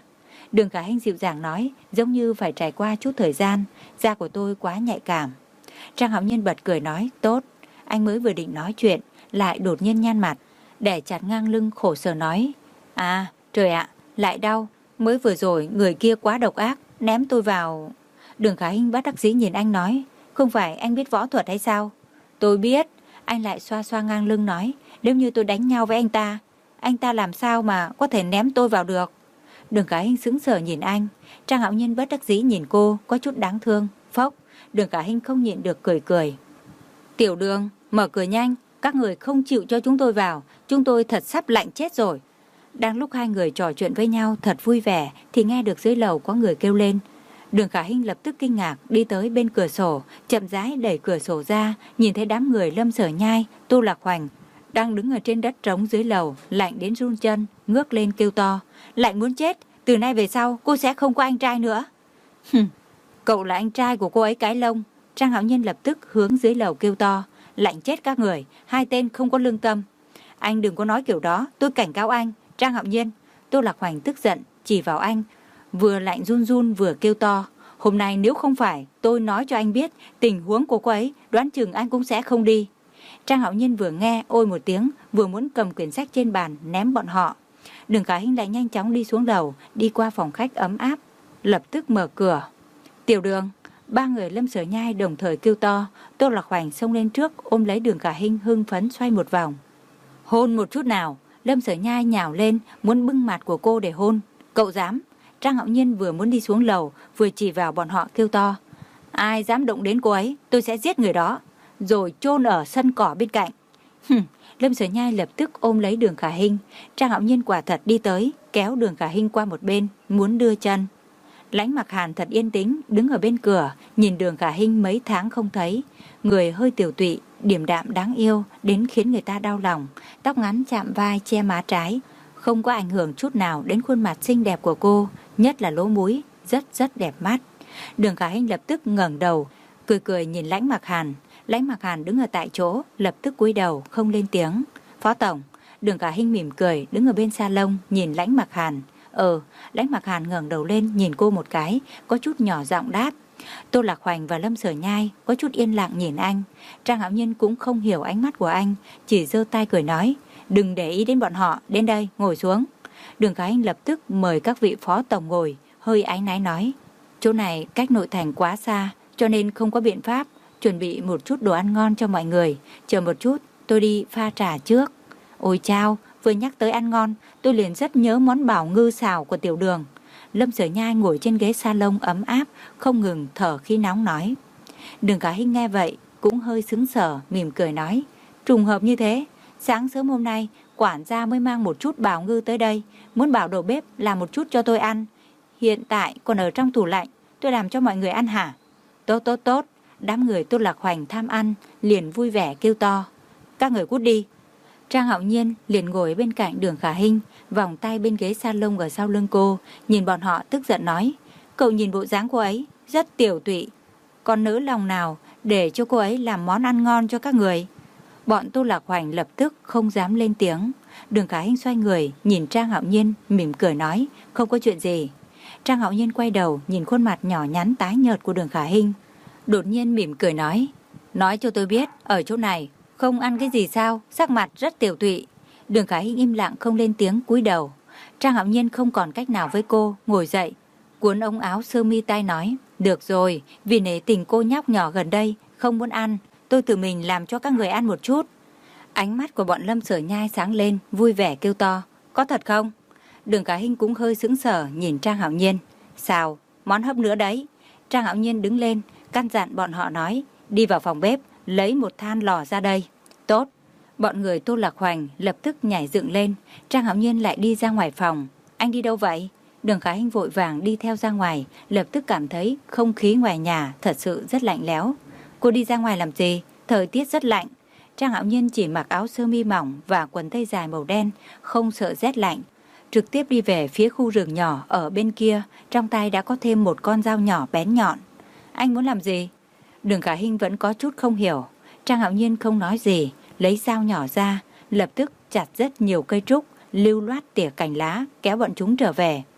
Đường Khả Hinh dịu dàng nói, giống như phải trải qua chút thời gian, da của tôi quá nhạy cảm. Trang Hạo Nhiên bật cười nói, tốt. Anh mới vừa định nói chuyện, lại đột nhiên nhăn mặt, để chặt ngang lưng khổ sở nói, à trời ạ, lại đau. Mới vừa rồi người kia quá độc ác, ném tôi vào. Đường Khả Hinh bất đắc dĩ nhìn anh nói, không phải anh biết võ thuật hay sao? Tôi biết. Anh lại xoa xoa ngang lưng nói, nếu như tôi đánh nhau với anh ta, anh ta làm sao mà có thể ném tôi vào được? Đường Khả Hinh sững sờ nhìn anh. Trang Hạo Nhiên bất đắc dĩ nhìn cô, có chút đáng thương. Phốc, Đường Khả Hinh không nhịn được cười cười. Tiểu Đường, mở cửa nhanh, các người không chịu cho chúng tôi vào, chúng tôi thật sắp lạnh chết rồi. Đang lúc hai người trò chuyện với nhau thật vui vẻ thì nghe được dưới lầu có người kêu lên. Đường Khả Hinh lập tức kinh ngạc đi tới bên cửa sổ, chậm rãi đẩy cửa sổ ra, nhìn thấy đám người Lâm Sở Nhai, Tô Lạc Hoành đang đứng ở trên đất trống dưới lầu, lạnh đến run chân, ngước lên kêu to, lạnh muốn chết, từ nay về sau cô sẽ không có anh trai nữa. Hừm, cậu là anh trai của cô ấy cái lông. Trang Hạo Nhiên lập tức hướng dưới lầu kêu to, lạnh chết các người, hai tên không có lương tâm. Anh đừng có nói kiểu đó, tôi cảnh cáo anh. Trang Hạo Nhiên. Tô Lạc Hoành tức giận chỉ vào anh, vừa lạnh run run vừa kêu to, hôm nay nếu không phải tôi nói cho anh biết tình huống của cô ấy, đoán chừng anh cũng sẽ không đi. Trang Hạo Nhiên vừa nghe ôi một tiếng, vừa muốn cầm quyển sách trên bàn ném bọn họ. Đường Khả Hinh lại nhanh chóng đi xuống lầu, đi qua phòng khách ấm áp, lập tức mở cửa. Tiểu Đường. Ba người Lâm Sở Nhai đồng thời kêu to. Tô Lạc Hoành xông lên trước ôm lấy Đường Khả Hinh hưng phấn xoay một vòng. Hôn một chút nào. Lâm Sở Nhai nhào lên muốn bưng mặt của cô để hôn. Cậu dám? Trang Hạo Nhiên vừa muốn đi xuống lầu, vừa chỉ vào bọn họ kêu to, ai dám động đến cô ấy, tôi sẽ giết người đó, rồi chôn ở sân cỏ bên cạnh. Hừm. Lâm Sở Nhai lập tức ôm lấy Đường Khả Hinh. Trang Hạo Nhiên quả thật đi tới, kéo Đường Khả Hinh qua một bên, muốn đưa chân. Lãnh Mặc Hàn thật yên tĩnh, đứng ở bên cửa, nhìn Đường Khả Hinh mấy tháng không thấy, người hơi tiểu tụy, điềm đạm đáng yêu, đến khiến người ta đau lòng. Tóc ngắn chạm vai che má trái, không có ảnh hưởng chút nào đến khuôn mặt xinh đẹp của cô, nhất là lỗ mũi, rất rất đẹp mắt. Đường Khả Hinh lập tức ngẩng đầu, cười cười nhìn Lãnh Mặc Hàn. Lãnh Mặc Hàn đứng ở tại chỗ, lập tức cúi đầu, không lên tiếng. Phó tổng. Đường Khả Hinh mỉm cười, đứng ở bên salon, nhìn Lãnh Mặc Hàn. Ờ, Lãnh Mặc Hàn ngẩng đầu lên, nhìn cô một cái, có chút nhỏ giọng đáp. Tô Lạc Hoành và Lâm Sở Nhai có chút yên lặng nhìn anh. Trang Hạo Nhiên cũng không hiểu ánh mắt của anh, chỉ giơ tay cười nói, đừng để ý đến bọn họ, đến đây, ngồi xuống. Đường Khả Hinh lập tức mời các vị phó tổng ngồi, hơi áy náy nói, chỗ này cách nội thành quá xa, cho nên không có biện pháp chuẩn bị một chút đồ ăn ngon cho mọi người. Chờ một chút, tôi đi pha trà trước. Ôi chao, vừa nhắc tới ăn ngon, tôi liền rất nhớ món bảo ngư xào của Tiểu Đường. Lâm Sở Nhai ngồi trên ghế salon ấm áp, không ngừng thở khí nóng nói. Đường Khả Hinh nghe vậy, cũng hơi sững sờ, mỉm cười nói, trùng hợp như thế, sáng sớm hôm nay, quản gia mới mang một chút bảo ngư tới đây, muốn bảo đầu bếp làm một chút cho tôi ăn. Hiện tại còn ở trong tủ lạnh, tôi làm cho mọi người ăn hả? Tốt tốt tốt. Đám người Tô Lạc Hoành tham ăn, liền vui vẻ kêu to, các người cút đi. Trang Hạo Nhiên liền ngồi bên cạnh Đường Khả Hinh, vòng tay bên ghế salon ở sau lưng cô, nhìn bọn họ tức giận nói, cậu nhìn bộ dáng cô ấy, rất tiểu tụy, còn nỡ lòng nào để cho cô ấy làm món ăn ngon cho các người. Bọn Tô Lạc Hoành lập tức không dám lên tiếng. Đường Khả Hinh xoay người, nhìn Trang Hạo Nhiên, mỉm cười nói, không có chuyện gì. Trang Hạo Nhiên quay đầu, nhìn khuôn mặt nhỏ nhắn tái nhợt của Đường Khả Hinh, đột nhiên mỉm cười nói, nói cho tôi biết, ở chỗ này không ăn cái gì sao, sắc mặt rất tiểu tụy. Đường Khả Hinh im lặng không lên tiếng, cúi đầu. Trang Hạo Nhiên không còn cách nào với cô, ngồi dậy, cuốn ống áo sơ mi tay nói, được rồi, vì nể tình cô nhóc nhỏ gần đây không muốn ăn, tôi tự mình làm cho các người ăn một chút. Ánh mắt của bọn Lâm Sở Nhai sáng lên, vui vẻ kêu to, có thật không? Đường Khả Hinh cũng hơi sững sờ nhìn Trang Hạo Nhiên. Sao, món hấp nữa đấy. Trang Hạo Nhiên đứng lên, căn dặn bọn họ nói, đi vào phòng bếp, lấy một than lò ra đây. Tốt. Bọn người Tô Lạc Hoành lập tức nhảy dựng lên. Trang Hạo Nhiên lại đi ra ngoài phòng. Anh đi đâu vậy? Đường Khả Hinh vội vàng đi theo ra ngoài, lập tức cảm thấy không khí ngoài nhà thật sự rất lạnh lẽo. Cô đi ra ngoài làm gì? Thời tiết rất lạnh. Trang Hạo Nhiên chỉ mặc áo sơ mi mỏng và quần tây dài màu đen, không sợ rét lạnh. Trực tiếp đi về phía khu rừng nhỏ ở bên kia, trong tay đã có thêm một con dao nhỏ bén nhọn. Anh muốn làm gì? Đường Khả Hinh vẫn có chút không hiểu. Trang Hạo Nhiên không nói gì, lấy dao nhỏ ra, lập tức chặt rất nhiều cây trúc, lưu loát tỉa cành lá, kéo bọn chúng trở về.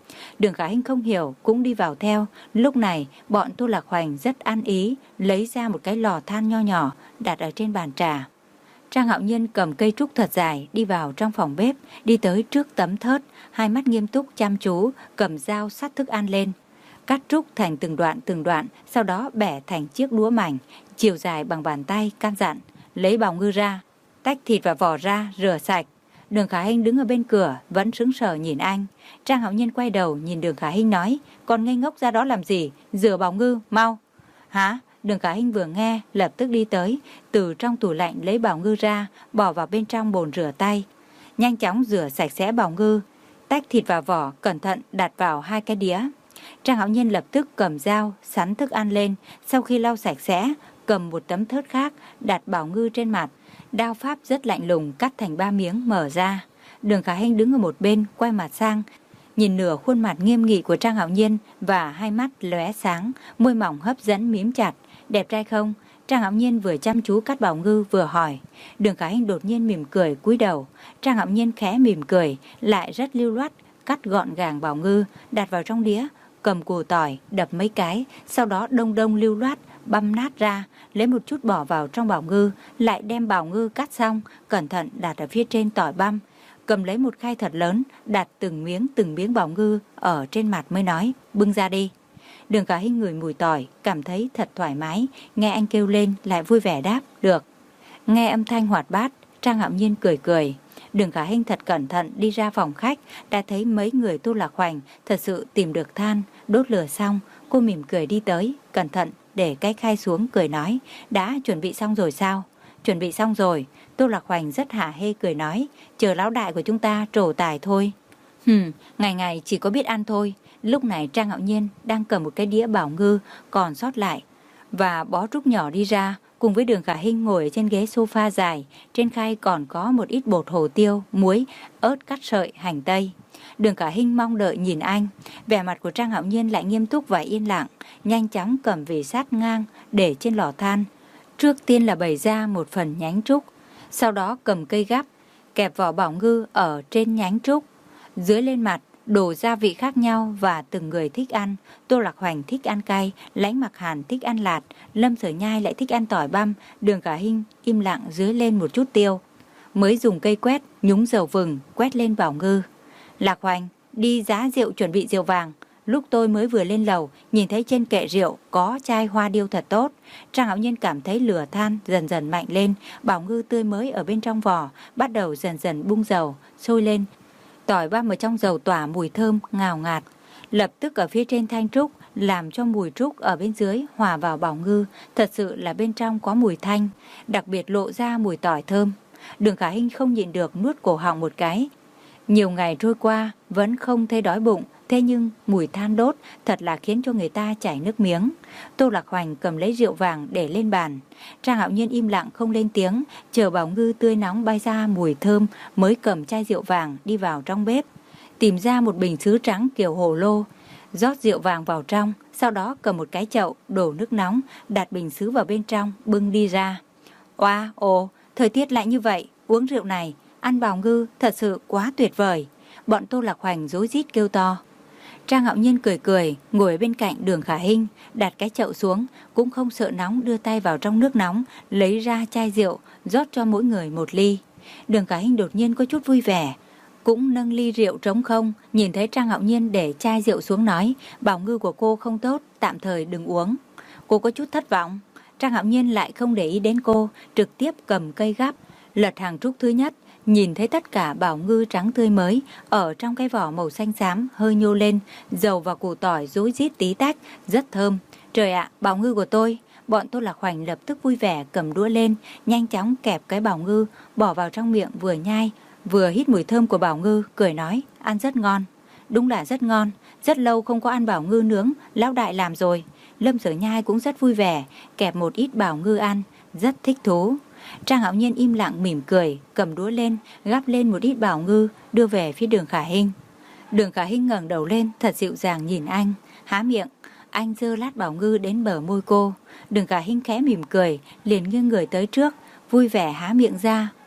Đường Khả Hinh không hiểu cũng đi vào theo. Lúc này bọn Tô Lạc Hoành rất ăn ý, lấy ra một cái lò than nho nhỏ đặt ở trên bàn trà. Trang Hạo Nhiên cầm cây trúc thật dài đi vào trong phòng bếp, đi tới trước tấm thớt, hai mắt nghiêm túc chăm chú, cầm dao sắt thức ăn lên. Cắt trúc thành từng đoạn từng đoạn, sau đó bẻ thành chiếc đũa mảnh, chiều dài bằng bàn tay, căn dặn. Lấy bào ngư ra, tách thịt và vỏ ra, rửa sạch. Đường Khả Hinh đứng ở bên cửa, vẫn sững sờ nhìn anh. Trang Hạo Nhiên quay đầu nhìn Đường Khả Hinh nói, còn ngây ngốc ra đó làm gì, rửa bào ngư, mau. Hả? Đường Khả Hinh vừa nghe, lập tức đi tới, từ trong tủ lạnh lấy bào ngư ra, bỏ vào bên trong bồn rửa tay. Nhanh chóng rửa sạch sẽ bào ngư, tách thịt và vỏ, cẩn thận đặt vào hai cái đĩa. Trang Hạo Nhiên lập tức cầm dao, sắn thức ăn lên, sau khi lau sạch sẽ, cầm một tấm thớt khác, đặt bào ngư trên mặt. Đao pháp rất lạnh lùng, cắt thành ba miếng, mở ra. Đường Khả Hinh đứng ở một bên, quay mặt sang, nhìn nửa khuôn mặt nghiêm nghị của Trang Hạo Nhiên và hai mắt lóe sáng, môi mỏng hấp dẫn mím chặt. Đẹp trai không? Trang Hạo Nhiên vừa chăm chú cắt bào ngư vừa hỏi. Đường Khả Hinh đột nhiên mỉm cười cúi đầu. Trang Hạo Nhiên khẽ mỉm cười, lại rất lưu loát, cắt gọn gàng bào ngư, đặt vào trong đĩa, cầm củ tỏi, đập mấy cái, sau đó đông đông lưu loát, băm nát ra, lấy một chút bỏ vào trong bào ngư, lại đem bào ngư cắt xong, cẩn thận đặt ở phía trên tỏi băm. Cầm lấy một khay thật lớn, đặt từng miếng từng miếng bào ngư ở trên mặt mới nói, bưng ra đi. Đường Khả Hinh ngửi mùi tỏi, cảm thấy thật thoải mái, nghe anh kêu lên lại vui vẻ đáp, được. Nghe âm thanh hoạt bát, Trang Hạo Nhiên cười cười. Đường Khả Hinh thật cẩn thận đi ra phòng khách, đã thấy mấy người Tô Lạc Hoành thật sự tìm được than, đốt lửa xong, cô mỉm cười đi tới, cẩn thận để cái khay xuống cười nói, đã chuẩn bị xong rồi sao? Chuẩn bị xong rồi. Tô Lạc Hoành rất hả hê cười nói, chờ lão đại của chúng ta trổ tài thôi. Hừm, ngày ngày chỉ có biết ăn thôi. Lúc này Trang Hạo Nhiên đang cầm một cái đĩa bào ngư còn sót lại và bó trúc nhỏ đi ra, cùng với Đường Khả Hinh ngồi ở trên ghế sofa dài, trên khay còn có một ít bột hồ tiêu, muối, ớt cắt sợi, hành tây. Đường Khả Hinh mong đợi nhìn anh, vẻ mặt của Trang Hạo Nhiên lại nghiêm túc và yên lặng, nhanh chóng cầm vỉ sắt ngang để trên lò than. Trước tiên là bày ra một phần nhánh trúc, sau đó cầm cây gắp, kẹp vỏ bào ngư ở trên nhánh trúc, dưới lên mặt đổ gia vị khác nhau và từng người thích ăn. Tô Lạc Hoành thích ăn cay, Lãnh Mặc Hàn thích ăn lạt, Lâm Sở Nhai lại thích ăn tỏi băm. Đường Khả Hinh im lặng dưới lên một chút tiêu, mới dùng cây quét nhúng dầu vừng quét lên bào ngư. Lạc Hoành, đi giá rượu chuẩn bị rượu vàng. Lúc tôi mới vừa lên lầu, nhìn thấy trên kệ rượu có chai hoa điêu thật tốt. Trang Hạo Nhiên cảm thấy lửa than dần dần mạnh lên, bào ngư tươi mới ở bên trong vỏ bắt đầu dần dần bung dầu, sôi lên. Tỏi băm ở trong dầu tỏa mùi thơm ngào ngạt, lập tức ở phía trên thanh trúc làm cho mùi trúc ở bên dưới hòa vào bào ngư, thật sự là bên trong có mùi thanh, đặc biệt lộ ra mùi tỏi thơm. Đường Khả Hinh không nhịn được nuốt cổ họng một cái. Nhiều ngày trôi qua vẫn không thấy đói bụng, thế nhưng mùi than đốt thật là khiến cho người ta chảy nước miếng. Tô Lạc Hoành cầm lấy rượu vàng để lên bàn. Trang Hạo Nhiên im lặng không lên tiếng, chờ bào ngư tươi nóng bay ra mùi thơm mới cầm chai rượu vàng đi vào trong bếp, tìm ra một bình sứ trắng kiểu hồ lô, rót rượu vàng vào trong, sau đó cầm một cái chậu đổ nước nóng, đặt bình sứ vào bên trong, bưng đi ra. Oa, ồ, thời tiết lạnh như vậy, uống rượu này, ăn bào ngư thật sự quá tuyệt vời. Bọn Tô Lạc Hoành rối rít kêu to. Trang Hạo Nhiên cười cười, ngồi bên cạnh Đường Khả Hinh, đặt cái chậu xuống, cũng không sợ nóng, đưa tay vào trong nước nóng, lấy ra chai rượu, rót cho mỗi người một ly. Đường Khả Hinh đột nhiên có chút vui vẻ, cũng nâng ly rượu trống không, nhìn thấy Trang Hạo Nhiên để chai rượu xuống nói, bào ngư của cô không tốt, tạm thời đừng uống. Cô có chút thất vọng. Trang Hạo Nhiên lại không để ý đến cô, trực tiếp cầm cây gắp, lật hàng trúc thứ nhất, nhìn thấy tất cả bào ngư trắng tươi mới ở trong cái vỏ màu xanh xám hơi nhô lên, dầu và củ tỏi rối rít tí tách, rất thơm. Trời ạ, bào ngư của tôi. Bọn Tô Lạc Hoành lập tức vui vẻ cầm đũa lên, nhanh chóng kẹp cái bào ngư, bỏ vào trong miệng vừa nhai, vừa hít mùi thơm của bào ngư, cười nói, ăn rất ngon. Đúng là rất ngon, rất lâu không có ăn bào ngư nướng, lão đại làm rồi. Lâm Sở Nhai cũng rất vui vẻ, kẹp một ít bào ngư ăn, rất thích thú. Trang Hạo Nhiên im lặng mỉm cười, cầm đũa lên, gắp lên một ít bào ngư, đưa về phía Đường Khả Hinh. Đường Khả Hinh ngẩng đầu lên, thật dịu dàng nhìn anh, há miệng, anh giơ lát bào ngư đến bờ môi cô. Đường Khả Hinh khẽ mỉm cười, liền nghiêng người tới trước, vui vẻ há miệng ra,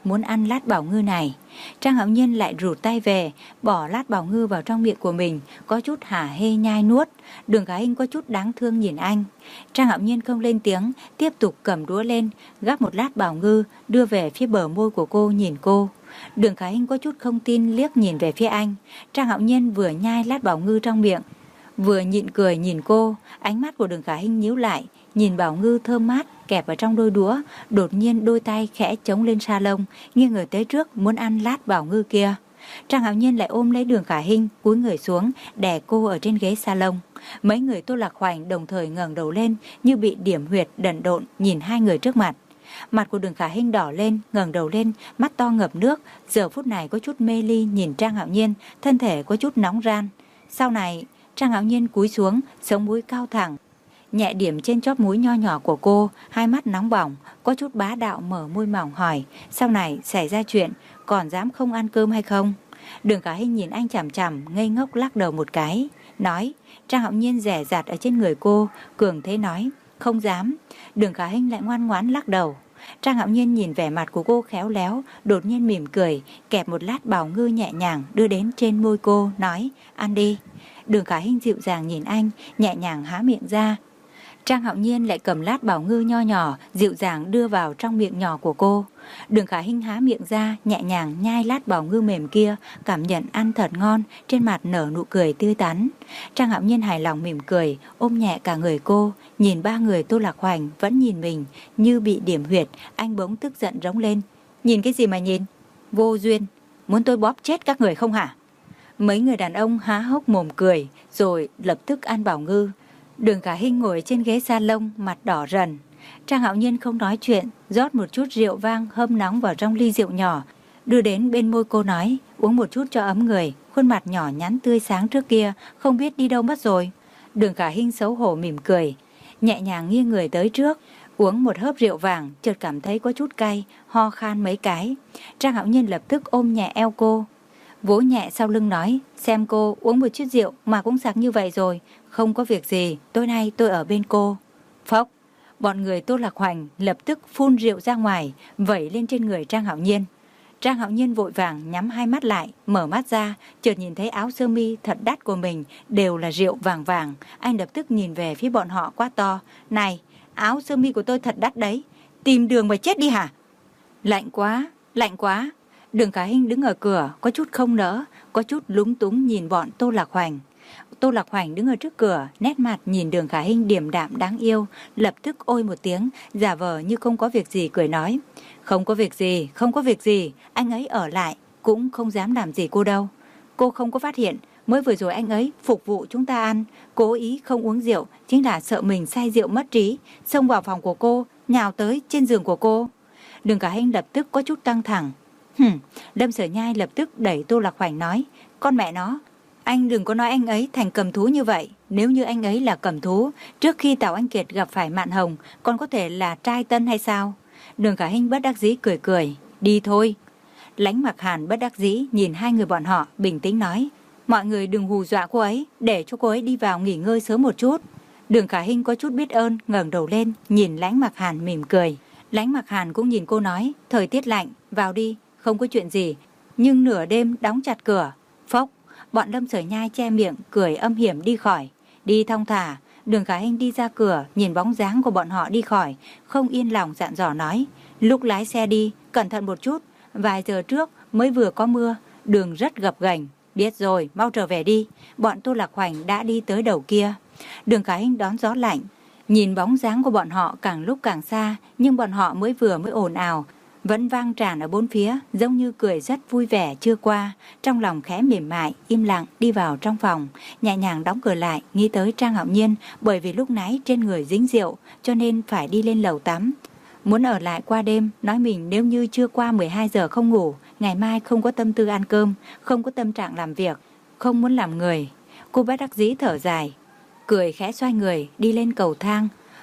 muốn ăn lát bảo ngư này. Trang Hạo Nhiên lại rụt tay về, bỏ lát bảo ngư vào trong miệng của mình, có chút hả hê nhai nuốt. Đường Khả Hinh có chút đáng thương nhìn anh. Trang Hạo Nhiên không lên tiếng, tiếp tục cầm đũa lên, gắp một lát bảo ngư, đưa về phía bờ môi của cô nhìn cô. Đường Khả Hinh có chút không tin liếc nhìn về phía anh. Trang Hạo Nhiên vừa nhai lát bảo ngư trong miệng, vừa nhịn cười nhìn cô. Ánh mắt của Đường Khả Hinh nhíu lại, nhìn bảo ngư thơm mát kẹp ở trong đôi đũa. Đột nhiên đôi tay khẽ chống lên sa lông, nghiêng người tới trước muốn ăn lát bảo ngư kia. Trang Hạo Nhiên lại ôm lấy Đường Khả Hinh, cúi người xuống đè cô ở trên ghế salon. Mấy người Tô Lạc Hoành đồng thời ngẩng đầu lên, như bị điểm huyệt đần độn nhìn hai người trước mặt. Mặt của Đường Khả Hinh đỏ lên, ngẩng đầu lên, mắt to ngập nước, giờ phút này có chút mê ly nhìn Trang Hạo Nhiên, thân thể có chút nóng ran. Sau này, Trang Hạo Nhiên cúi xuống, sống mũi cao thẳng, nhẹ điểm trên chóp mũi nho nhỏ của cô, hai mắt nóng bỏng, có chút bá đạo mở môi mỏng hỏi, sau này xảy ra chuyện, còn dám không ăn cơm hay không? Đường Khả Hinh nhìn anh chằm chằm, ngây ngốc lắc đầu một cái, nói. Trang Hạo Nhiên rẻ rạt ở trên người cô, cường thế nói, không dám. Đường Khả Hinh lại ngoan ngoãn lắc đầu. Trang Hạo Nhiên nhìn vẻ mặt của cô khéo léo, đột nhiên mỉm cười, kẹp một lát bảo ngư nhẹ nhàng đưa đến trên môi cô, nói, ăn đi. Đường Khả Hinh dịu dàng nhìn anh, nhẹ nhàng há miệng ra. Trang Hạo Nhiên lại cầm lát bảo ngư nho nhỏ, dịu dàng đưa vào trong miệng nhỏ của cô. Đường Khả Hinh há miệng ra, nhẹ nhàng nhai lát bảo ngư mềm kia, cảm nhận ăn thật ngon, trên mặt nở nụ cười tươi tắn. Trang Hạo Nhiên hài lòng mỉm cười, ôm nhẹ cả người cô, nhìn ba người Tô Lạc Hoành vẫn nhìn mình, như bị điểm huyệt, anh bỗng tức giận rống lên. Nhìn cái gì mà nhìn? Vô duyên, muốn tôi bóp chết các người không hả? Mấy người đàn ông há hốc mồm cười, rồi lập tức ăn bảo ngư. Đường Khả Hinh ngồi trên ghế salon, mặt đỏ rần. Trang Hạo Nhiên không nói chuyện, rót một chút rượu vang hâm nóng vào trong ly rượu nhỏ, đưa đến bên môi cô nói, uống một chút cho ấm người. Khuôn mặt nhỏ nhắn tươi sáng trước kia không biết đi đâu mất rồi. Đường Khả Hinh xấu hổ mỉm cười, nhẹ nhàng nghiêng người tới trước, uống một hớp rượu vàng, chợt cảm thấy có chút cay, ho khan mấy cái. Trang Hạo Nhiên lập tức ôm nhẹ eo cô, vỗ nhẹ sau lưng nói, xem cô uống một chút rượu mà cũng sặc như vậy rồi, không có việc gì, tối nay tôi ở bên cô. Phốc, bọn người Tô Lạc Hoành lập tức phun rượu ra ngoài, vẩy lên trên người Trang Hạo Nhiên. Trang Hạo Nhiên vội vàng nhắm hai mắt lại, mở mắt ra, chợt nhìn thấy áo sơ mi thật đắt của mình đều là rượu vàng vàng. Anh lập tức nhìn về phía bọn họ quát to, này, áo sơ mi của tôi thật đắt đấy, tìm đường mà chết đi hả? Lạnh quá, lạnh quá. Đường Khả Hinh đứng ở cửa, có chút không nỡ, có chút lúng túng nhìn bọn Tô Lạc Hoành. Tô Lạc Hoành đứng ở trước cửa, nét mặt nhìn Đường Khả Hinh điềm đạm đáng yêu, lập tức ôi một tiếng, giả vờ như không có việc gì cười nói. Không có việc gì, không có việc gì, anh ấy ở lại, cũng không dám làm gì cô đâu. Cô không có phát hiện, mới vừa rồi anh ấy phục vụ chúng ta ăn, cố ý không uống rượu, chính là sợ mình say rượu mất trí, xông vào phòng của cô, nhào tới trên giường của cô. Đường Khả Hinh lập tức có chút căng thẳng. Hừm, Lâm Sở Nhai lập tức đẩy Tô Lạc Hoành nói, con mẹ nó, anh đừng có nói anh ấy thành cầm thú như vậy. Nếu như anh ấy là cầm thú, trước khi Tào Anh Kiệt gặp phải Mạn Hồng, còn có thể là trai tân hay sao? Đường Khả Hinh bất đắc dĩ cười cười, đi thôi. Lãnh Mặc Hàn bất đắc dĩ nhìn hai người bọn họ, bình tĩnh nói, mọi người đừng hù dọa cô ấy, để cho cô ấy đi vào nghỉ ngơi sớm một chút. Đường Khả Hinh có chút biết ơn, ngẩng đầu lên, nhìn Lãnh Mặc Hàn mỉm cười. Lãnh Mặc Hàn cũng nhìn cô nói, thời tiết lạnh, vào đi, không có chuyện gì. Nhưng nửa đêm đóng chặt cửa. Phốc, bọn Lâm Sở Nhai che miệng, cười âm hiểm đi khỏi. Đi thong thả. Đường Khả Hinh đi ra cửa, nhìn bóng dáng của bọn họ đi khỏi, không yên lòng dặn dò nói, lúc lái xe đi, cẩn thận một chút, vài giờ trước mới vừa có mưa, đường rất gập ghềnh. Biết rồi, mau trở về đi. Bọn Tô Lạc Hoành đã đi tới đầu kia. Đường Khả Hinh đón gió lạnh, nhìn bóng dáng của bọn họ càng lúc càng xa, nhưng bọn họ mới vừa mới ồn ào, vẫn vang tràn ở bốn phía, giống như cười rất vui vẻ chưa qua. Trong lòng khẽ mềm mại, im lặng đi vào trong phòng, nhẹ nhàng đóng cửa lại, nghĩ tới Trang Hạo Nhiên, bởi vì lúc nãy trên người dính rượu, cho nên phải đi lên lầu tắm. Muốn ở lại qua đêm, nói mình nếu như chưa qua mười hai giờ không ngủ, ngày mai không có tâm tư ăn cơm, không có tâm trạng làm việc, không muốn làm người. Cô bất đắc dĩ thở dài, cười khẽ xoay người, đi lên cầu thang.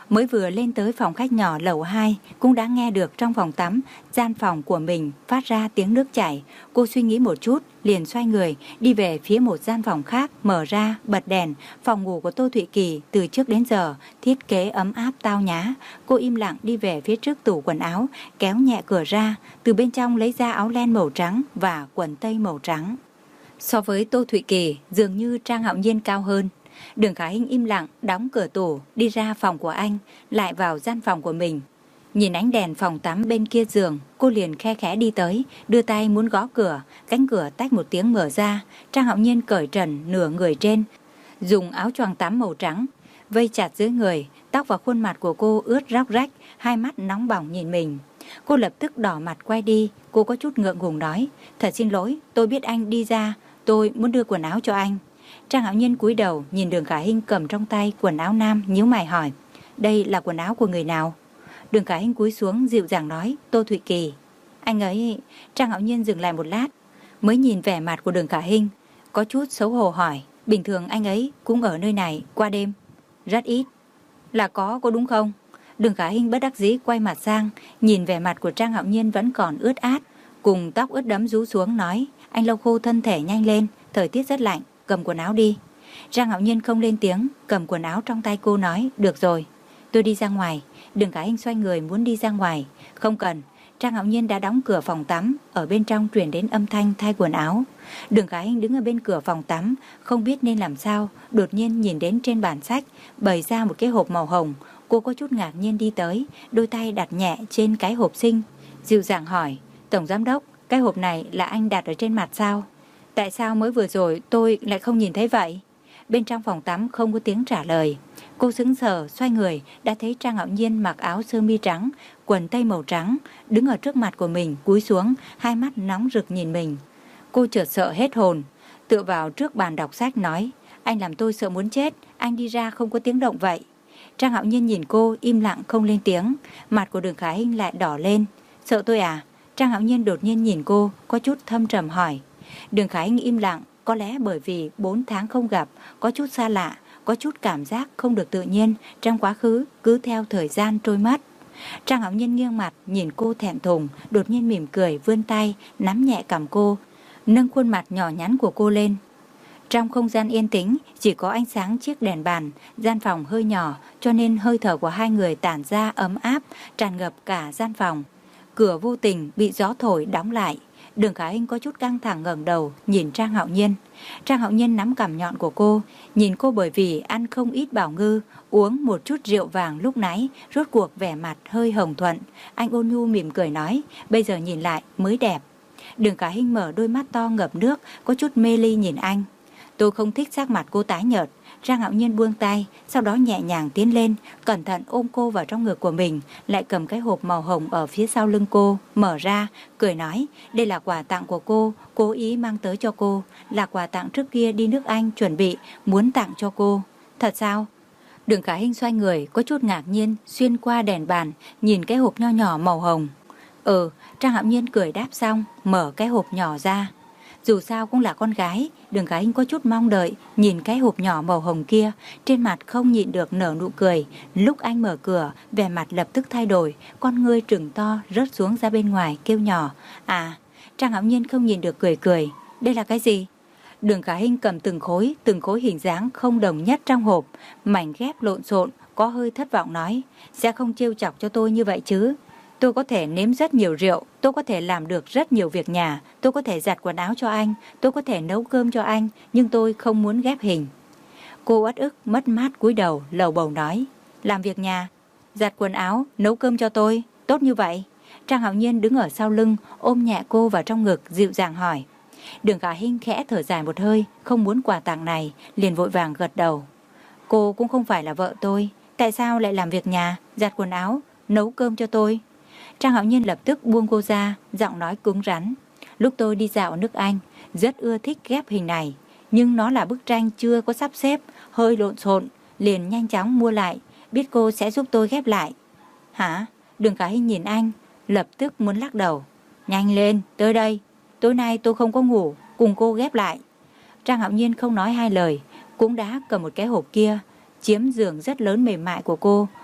Mới vừa lên tới phòng khách nhỏ lầu hai, cũng đã nghe được trong phòng tắm, gian phòng của mình phát ra tiếng nước chảy. Cô suy nghĩ một chút, liền xoay người, đi về phía một gian phòng khác, mở ra, bật đèn. Phòng ngủ của Tô Thụy Kỳ từ trước đến giờ, thiết kế ấm áp tao nhã. Cô im lặng đi về phía trước tủ quần áo, kéo nhẹ cửa ra, từ bên trong lấy ra áo len màu trắng và quần tây màu trắng. So với Tô Thụy Kỳ, dường như Trang Hạo Nhiên cao hơn. Đường Khả Hinh im lặng đóng cửa tủ, đi ra phòng của anh, lại vào gian phòng của mình. Nhìn ánh đèn phòng tắm bên kia giường, cô liền khe khẽ đi tới, đưa tay muốn gõ cửa, cánh cửa tách một tiếng mở ra. Trang Hạo Nhiên cởi trần nửa người trên, dùng áo choàng tắm màu trắng vây chặt dưới người, tóc và khuôn mặt của cô ướt róc rách, hai mắt nóng bỏng nhìn mình. Cô lập tức đỏ mặt quay đi, cô có chút ngượng ngùng nói: "Thật xin lỗi, tôi biết anh đi ra, tôi muốn đưa quần áo cho anh." Trang Hạo Nhiên cúi đầu nhìn Đường Khả Hinh cầm trong tay quần áo nam, nhíu mày hỏi: "Đây là quần áo của người nào?" Đường Khả Hinh cúi xuống dịu dàng nói: "Tô Thụy Kỳ." "Anh ấy..." Trang Hạo Nhiên dừng lại một lát, mới nhìn vẻ mặt của Đường Khả Hinh, có chút xấu hổ hỏi: "Bình thường anh ấy cũng ở nơi này qua đêm?" "Rất ít." "Là có, có đúng không?" Đường Khả Hinh bất đắc dĩ quay mặt sang, nhìn vẻ mặt của Trang Hạo Nhiên vẫn còn ướt át, cùng tóc ướt đẫm rũ xuống nói: "Anh lau khô thân thể nhanh lên, thời tiết rất lạnh, cầm quần áo đi." Trang Hạo Nhiên không lên tiếng, cầm quần áo trong tay cô nói: "Được rồi, tôi đi ra ngoài." Đường Khả Hinh xoay người muốn đi ra ngoài. "Không cần." Trang Hạo Nhiên đã đóng cửa phòng tắm, ở bên trong truyền đến âm thanh thay quần áo. Đường Khả Hinh đứng ở bên cửa phòng tắm, không biết nên làm sao, đột nhiên nhìn đến trên bàn sách bày ra một cái hộp màu hồng. Cô có chút ngạc nhiên đi tới, đôi tay đặt nhẹ trên cái hộp xinh, dịu dàng hỏi: "Tổng giám đốc, cái hộp này là anh đặt ở trên mặt sao? Tại sao mới vừa rồi tôi lại không nhìn thấy vậy?" Bên trong phòng tắm không có tiếng trả lời. Cô sững sờ xoay người, đã thấy Trang Hạo Nhiên mặc áo sơ mi trắng, quần tây màu trắng, đứng ở trước mặt của mình, cúi xuống, hai mắt nóng rực nhìn mình. Cô chợt sợ hết hồn, tựa vào trước bàn đọc sách nói: "Anh làm tôi sợ muốn chết, anh đi ra không có tiếng động vậy." Trang Hạo Nhiên nhìn cô im lặng không lên tiếng. Mặt của Đường Khả Hinh lại đỏ lên. "Sợ tôi à?" Trang Hạo Nhiên đột nhiên nhìn cô, có chút thâm trầm hỏi. Đường Khả Hinh im lặng, có lẽ bởi vì bốn tháng không gặp, có chút xa lạ, có chút cảm giác không được tự nhiên trong quá khứ cứ theo thời gian trôi mất. Trang Hạo Nhiên nghiêng mặt nhìn cô thẹn thùng, đột nhiên mỉm cười vươn tay nắm nhẹ cằm cô, nâng khuôn mặt nhỏ nhắn của cô lên. Trong không gian yên tĩnh, chỉ có ánh sáng chiếc đèn bàn, gian phòng hơi nhỏ cho nên hơi thở của hai người tản ra ấm áp, tràn ngập cả gian phòng. Cửa vô tình bị gió thổi đóng lại. Đường Khả Hinh có chút căng thẳng ngẩng đầu nhìn Trang Hạo Nhiên. Trang Hạo Nhiên nắm cằm nhọn của cô, nhìn cô bởi vì ăn không ít bảo ngư, uống một chút rượu vàng lúc nãy, rốt cuộc vẻ mặt hơi hồng thuận. Anh ôn nhu mỉm cười nói: "Bây giờ nhìn lại mới đẹp." Đường Khả Hinh mở đôi mắt to ngập nước, có chút mê ly nhìn anh. Tôi không thích sắc mặt cô tái nhợt. Trang Hạo Nhiên buông tay, sau đó nhẹ nhàng tiến lên, cẩn thận ôm cô vào trong ngực của mình, lại cầm cái hộp màu hồng ở phía sau lưng cô, mở ra, cười nói: "Đây là quà tặng của cô, cố ý mang tới cho cô, là quà tặng trước kia đi nước Anh chuẩn bị, muốn tặng cho cô." "Thật sao?" Đường Khả Hinh xoay người, có chút ngạc nhiên, xuyên qua đèn bàn, nhìn cái hộp nho nhỏ màu hồng. Ừ, Trang Hạo Nhiên cười đáp xong, mở cái hộp nhỏ ra. Dù sao cũng là con gái, Đường Khả Hinh có chút mong đợi, nhìn cái hộp nhỏ màu hồng kia, trên mặt không nhịn được nở nụ cười. Lúc anh mở cửa, vẻ mặt lập tức thay đổi, con ngươi trừng to rớt xuống ra bên ngoài kêu nhỏ: "À!" Trang Hạo Nhiên không nhìn được cười cười: "Đây là cái gì?" Đường Khả Hinh cầm từng khối, từng khối hình dáng không đồng nhất trong hộp, mảnh ghép lộn xộn, có hơi thất vọng nói: "Sẽ không trêu chọc cho tôi như vậy chứ? Tôi có thể nếm rất nhiều rượu, tôi có thể làm được rất nhiều việc nhà, tôi có thể giặt quần áo cho anh, tôi có thể nấu cơm cho anh, nhưng tôi không muốn ghép hình." Cô uất ức mất mát cúi đầu lầu bầu nói: "Làm việc nhà, giặt quần áo, nấu cơm cho tôi, tốt như vậy?" Trang Hạo Nhiên đứng ở sau lưng, ôm nhẹ cô vào trong ngực, dịu dàng hỏi. Đường Khả Hinh khẽ thở dài một hơi, không muốn quà tặng này, liền vội vàng gật đầu. "Cô cũng không phải là vợ tôi, tại sao lại làm việc nhà, giặt quần áo, nấu cơm cho tôi?" Trang Hạo Nhiên lập tức buông cô ra, giọng nói cứng rắn: "Lúc tôi đi dạo ở nước Anh, rất ưa thích ghép hình này, nhưng nó là bức tranh chưa có sắp xếp, hơi lộn xộn, liền nhanh chóng mua lại, biết cô sẽ giúp tôi ghép lại." "Hả?" Đường Khả Hinh nhìn anh, lập tức muốn lắc đầu. "Nhanh lên, tới đây, tối nay tôi không có ngủ, cùng cô ghép lại." Trang Hạo Nhiên không nói hai lời, cũng đã cầm một cái hộp kia, chiếm giường rất lớn mềm mại của cô,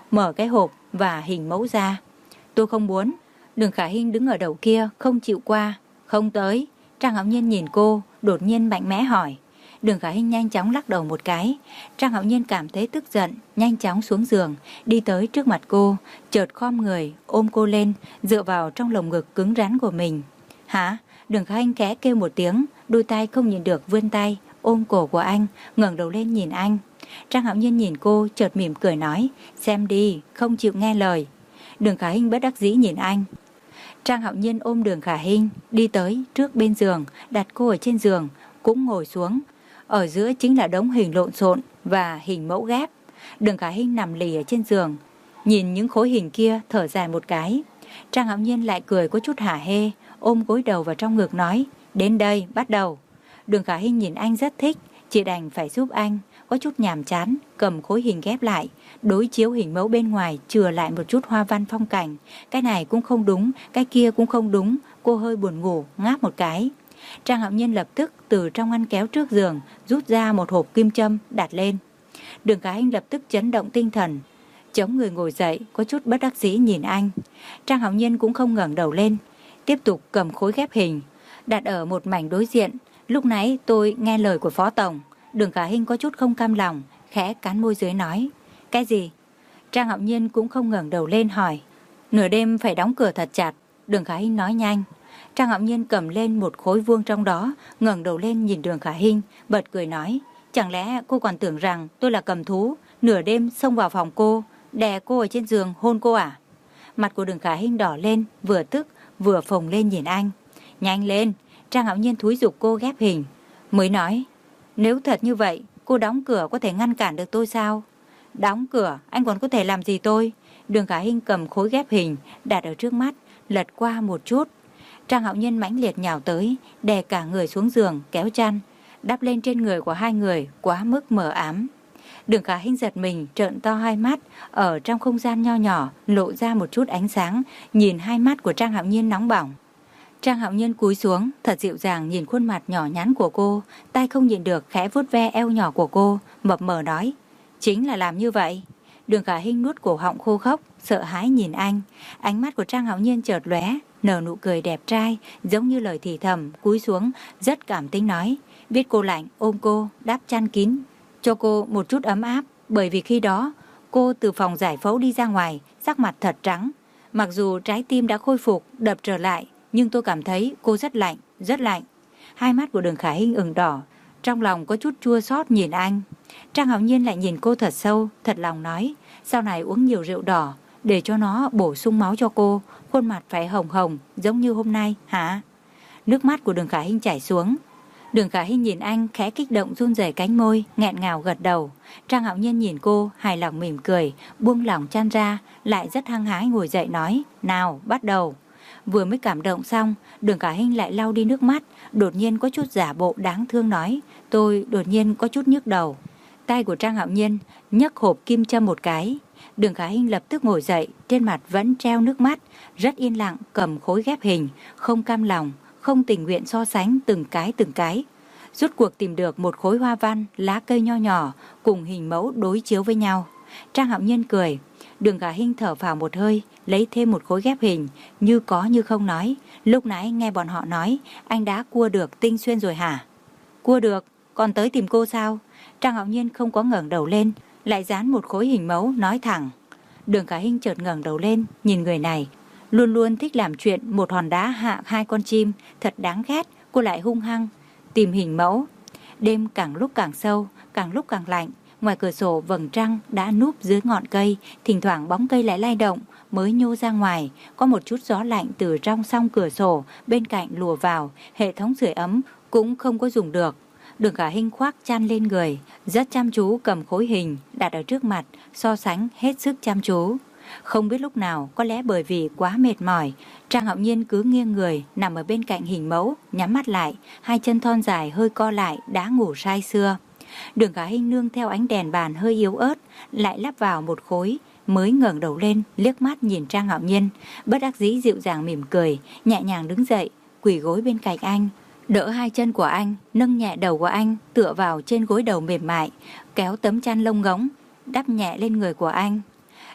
mở cái hộp và hình mẫu ra. Tôi không muốn. Đường Khả Hinh đứng ở đầu kia không chịu qua. Không tới. Trang Hạo Nhiên nhìn cô, đột nhiên mạnh mẽ hỏi. Đường Khả Hinh nhanh chóng lắc đầu một cái. Trang Hạo Nhiên cảm thấy tức giận, nhanh chóng xuống giường, đi tới trước mặt cô, chợt khom người, ôm cô lên, dựa vào trong lồng ngực cứng rắn của mình. Hả? Đường Khả Hinh khẽ kêu một tiếng, đôi tay không nhìn được vươn tay, ôm cổ của anh, ngẩng đầu lên nhìn anh. Trang Hạo Nhiên nhìn cô, chợt mỉm cười nói, xem đi, không chịu nghe lời. Đường Khả Hinh bất đắc dĩ nhìn anh. Trang Hạo Nhiên ôm Đường Khả Hinh, đi tới trước bên giường, đặt cô ở trên giường, cũng ngồi xuống. Ở giữa chính là đống hình lộn xộn và hình mẫu ghép. Đường Khả Hinh nằm lì ở trên giường, nhìn những khối hình kia thở dài một cái. Trang Hạo Nhiên lại cười có chút hả hê, ôm gối đầu vào trong ngực nói, đến đây, bắt đầu. Đường Khả Hinh nhìn anh rất thích, chỉ đành phải giúp anh, có chút nhàm chán, cầm khối hình ghép lại, đối chiếu hình mẫu bên ngoài, chừa lại một chút hoa văn phong cảnh. Cái này cũng không đúng, cái kia cũng không đúng, cô hơi buồn ngủ, ngáp một cái. Trang Hạo Nhiên lập tức từ trong ngăn kéo trước giường rút ra một hộp kim châm đặt lên. Đường Khả Hinh lập tức chấn động tinh thần, chống người ngồi dậy, có chút bất đắc dĩ nhìn anh. Trang Hạo Nhiên cũng không ngẩng đầu lên, tiếp tục cầm khối ghép hình đặt ở một mảnh đối diện. Lúc nãy tôi nghe lời của Phó Tổng. Đường Khả Hinh có chút không cam lòng, khẽ cắn môi dưới nói, cái gì? Trang Hạo Nhiên cũng không ngẩng đầu lên hỏi, nửa đêm phải đóng cửa thật chặt. Đường Khả Hinh nói nhanh. Trang Hạo Nhiên cầm lên một khối vuông trong đó, ngẩng đầu lên nhìn Đường Khả Hinh, bật cười nói, chẳng lẽ cô còn tưởng rằng tôi là cầm thú, nửa đêm xông vào phòng cô, đè cô ở trên giường hôn cô à? Mặt của Đường Khả Hinh đỏ lên, vừa tức vừa phồng lên nhìn anh. Nhanh lên. Trang Hạo Nhiên thúi giục cô ghép hình, mới nói, nếu thật như vậy, cô đóng cửa có thể ngăn cản được tôi sao? Đóng cửa, anh còn có thể làm gì tôi? Đường Khả Hinh cầm khối ghép hình đặt ở trước mắt, lật qua một chút. Trang Hạo Nhiên mãnh liệt nhào tới, đè cả người xuống giường, kéo chăn đắp lên trên người của hai người, quá mức mờ ám. Đường Khả Hinh giật mình, trợn to hai mắt, ở trong không gian nho nhỏ lộ ra một chút ánh sáng, nhìn hai mắt của Trang Hạo Nhiên nóng bỏng. Trang Hạo Nhiên cúi xuống, thật dịu dàng nhìn khuôn mặt nhỏ nhắn của cô, tay không nhịn được khẽ vuốt ve eo nhỏ của cô, mập mờ nói, chính là làm như vậy. Đường Khả Hinh nuốt cổ họng khô khốc, sợ hãi nhìn anh. Ánh mắt của Trang Hạo Nhiên chợt lóe, nở nụ cười đẹp trai, giống như lời thì thầm, cúi xuống, rất cảm tính nói, biết cô lạnh, ôm cô, đắp chăn kín, cho cô một chút ấm áp, bởi vì khi đó, cô từ phòng giải phẫu đi ra ngoài, sắc mặt thật trắng. Mặc dù trái tim đã khôi phục, đập trở lại, nhưng tôi cảm thấy cô rất lạnh, rất lạnh. Hai mắt của Đường Khả Hinh ửng đỏ, trong lòng có chút chua xót nhìn anh. Trang Hạo Nhiên lại nhìn cô thật sâu, thật lòng nói, sau này uống nhiều rượu đỏ, để cho nó bổ sung máu cho cô, khuôn mặt phải hồng hồng, giống như hôm nay, hả? Nước mắt của Đường Khả Hinh chảy xuống. Đường Khả Hinh nhìn anh, khẽ kích động run rẩy cánh môi, nghẹn ngào gật đầu. Trang Hạo Nhiên nhìn cô, hài lòng mỉm cười, buông lỏng chăn ra, lại rất hăng hái ngồi dậy nói, nào, bắt đầu. Vừa mới cảm động xong, Đường Khả Hinh lại lau đi nước mắt, đột nhiên có chút giả bộ đáng thương nói, tôi đột nhiên có chút nhức đầu. Tay của Trang Hạo Nhiên nhấc hộp kim châm một cái. Đường Khả Hinh lập tức ngồi dậy, trên mặt vẫn treo nước mắt, rất yên lặng cầm khối ghép hình, không cam lòng, không tình nguyện so sánh từng cái từng cái. Rốt cuộc tìm được một khối hoa văn, lá cây nho nhỏ cùng hình mẫu đối chiếu với nhau. Trang Hạo Nhiên cười. Đường Khả Hinh thở phào một hơi, lấy thêm một khối ghép hình, như có như không nói, lúc nãy nghe bọn họ nói, anh đã cua được Tinh Xuyên rồi hả? Cua được, còn tới tìm cô sao? Trang Hạo Nhiên không có ngẩng đầu lên, lại dán một khối hình mẫu nói thẳng. Đường Khả Hinh chợt ngẩng đầu lên, nhìn người này, luôn luôn thích làm chuyện một hòn đá hạ hai con chim, thật đáng ghét, cô lại hung hăng tìm hình mẫu. Đêm càng lúc càng sâu, càng lúc càng lạnh. Ngoài cửa sổ vầng trăng đã núp dưới ngọn cây, thỉnh thoảng bóng cây lại lay động, mới nhô ra ngoài, có một chút gió lạnh từ trong song cửa sổ bên cạnh lùa vào, hệ thống sưởi ấm cũng không có dùng được. Đường Khả Hinh khoác chăn lên người, rất chăm chú cầm khối hình đặt ở trước mặt, so sánh hết sức chăm chú. Không biết lúc nào, có lẽ bởi vì quá mệt mỏi, Trang Hạo Nhiên cứ nghiêng người nằm ở bên cạnh hình mẫu, nhắm mắt lại, hai chân thon dài hơi co lại, đã ngủ say sưa. Đường Khả Hinh nương theo ánh đèn bàn hơi yếu ớt, lại lắp vào một khối, mới ngẩng đầu lên, liếc mắt nhìn Trang Hạo Nhiên, bất đắc dĩ dịu dàng mỉm cười, nhẹ nhàng đứng dậy, quỳ gối bên cạnh anh, đỡ hai chân của anh, nâng nhẹ đầu của anh, tựa vào trên gối đầu mềm mại, kéo tấm chăn lông ngỗng, đắp nhẹ lên người của anh.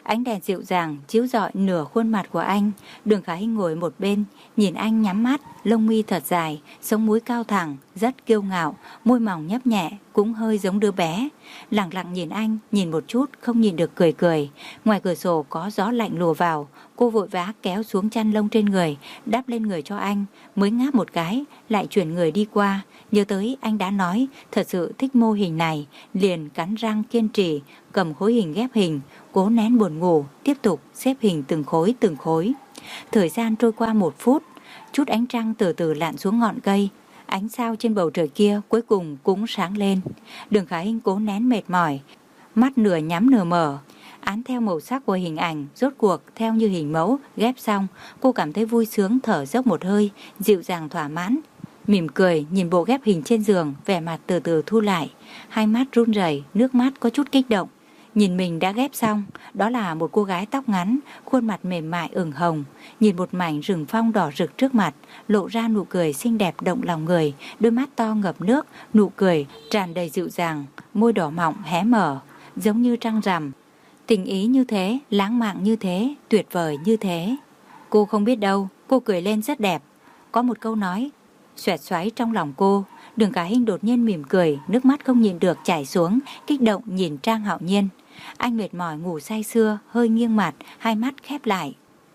Ánh đèn dịu dàng chiếu rọi nửa khuôn mặt của anh. Đường Khả Hinh ngồi một bên, nhìn anh nhắm mắt, lông mi thật dài, sống mũi cao thẳng, rất kiêu ngạo, môi mỏng nhấp nhẹ, cũng hơi giống đứa bé. Lặng lặng nhìn anh, nhìn một chút, không nhìn được cười cười. Ngoài cửa sổ có gió lạnh lùa vào, cô vội vã kéo xuống chăn lông trên người, đắp lên người cho anh, mới ngáp một cái, lại chuyển người đi qua. Nhớ tới anh đã nói, thật sự thích mô hình này, liền cắn răng kiên trì, cầm khối hình ghép hình, cố nén buồn ngủ, tiếp tục xếp hình từng khối từng khối. Thời gian trôi qua một phút, chút ánh trăng từ từ lặn xuống ngọn cây, ánh sao trên bầu trời kia cuối cùng cũng sáng lên. Đường Khả Hinh cố nén mệt mỏi, mắt nửa nhắm nửa mở, án theo màu sắc của hình ảnh, rốt cuộc theo như hình mẫu ghép xong, cô cảm thấy vui sướng thở dốc một hơi, dịu dàng thỏa mãn. Mỉm cười nhìn bộ ghép hình trên giường, vẻ mặt từ từ thu lại, hai mắt run rẩy, nước mắt có chút kích động. Nhìn mình đã ghép xong, đó là một cô gái tóc ngắn, khuôn mặt mềm mại ửng hồng, nhìn một mảnh rừng phong đỏ rực trước mặt, lộ ra nụ cười xinh đẹp động lòng người, đôi mắt to ngập nước, nụ cười tràn đầy dịu dàng, môi đỏ mọng hé mở, giống như trăng rằm. Tình ý như thế, lãng mạn như thế, tuyệt vời như thế. Cô không biết đâu, cô cười lên rất đẹp. Có một câu nói xoẹt xoáy trong lòng cô. Đường Khả Hinh đột nhiên mỉm cười, nước mắt không nhịn được chảy xuống, kích động nhìn Trang Hạo Nhiên. Anh mệt mỏi ngủ say sưa, hơi nghiêng mặt, hai mắt khép lại.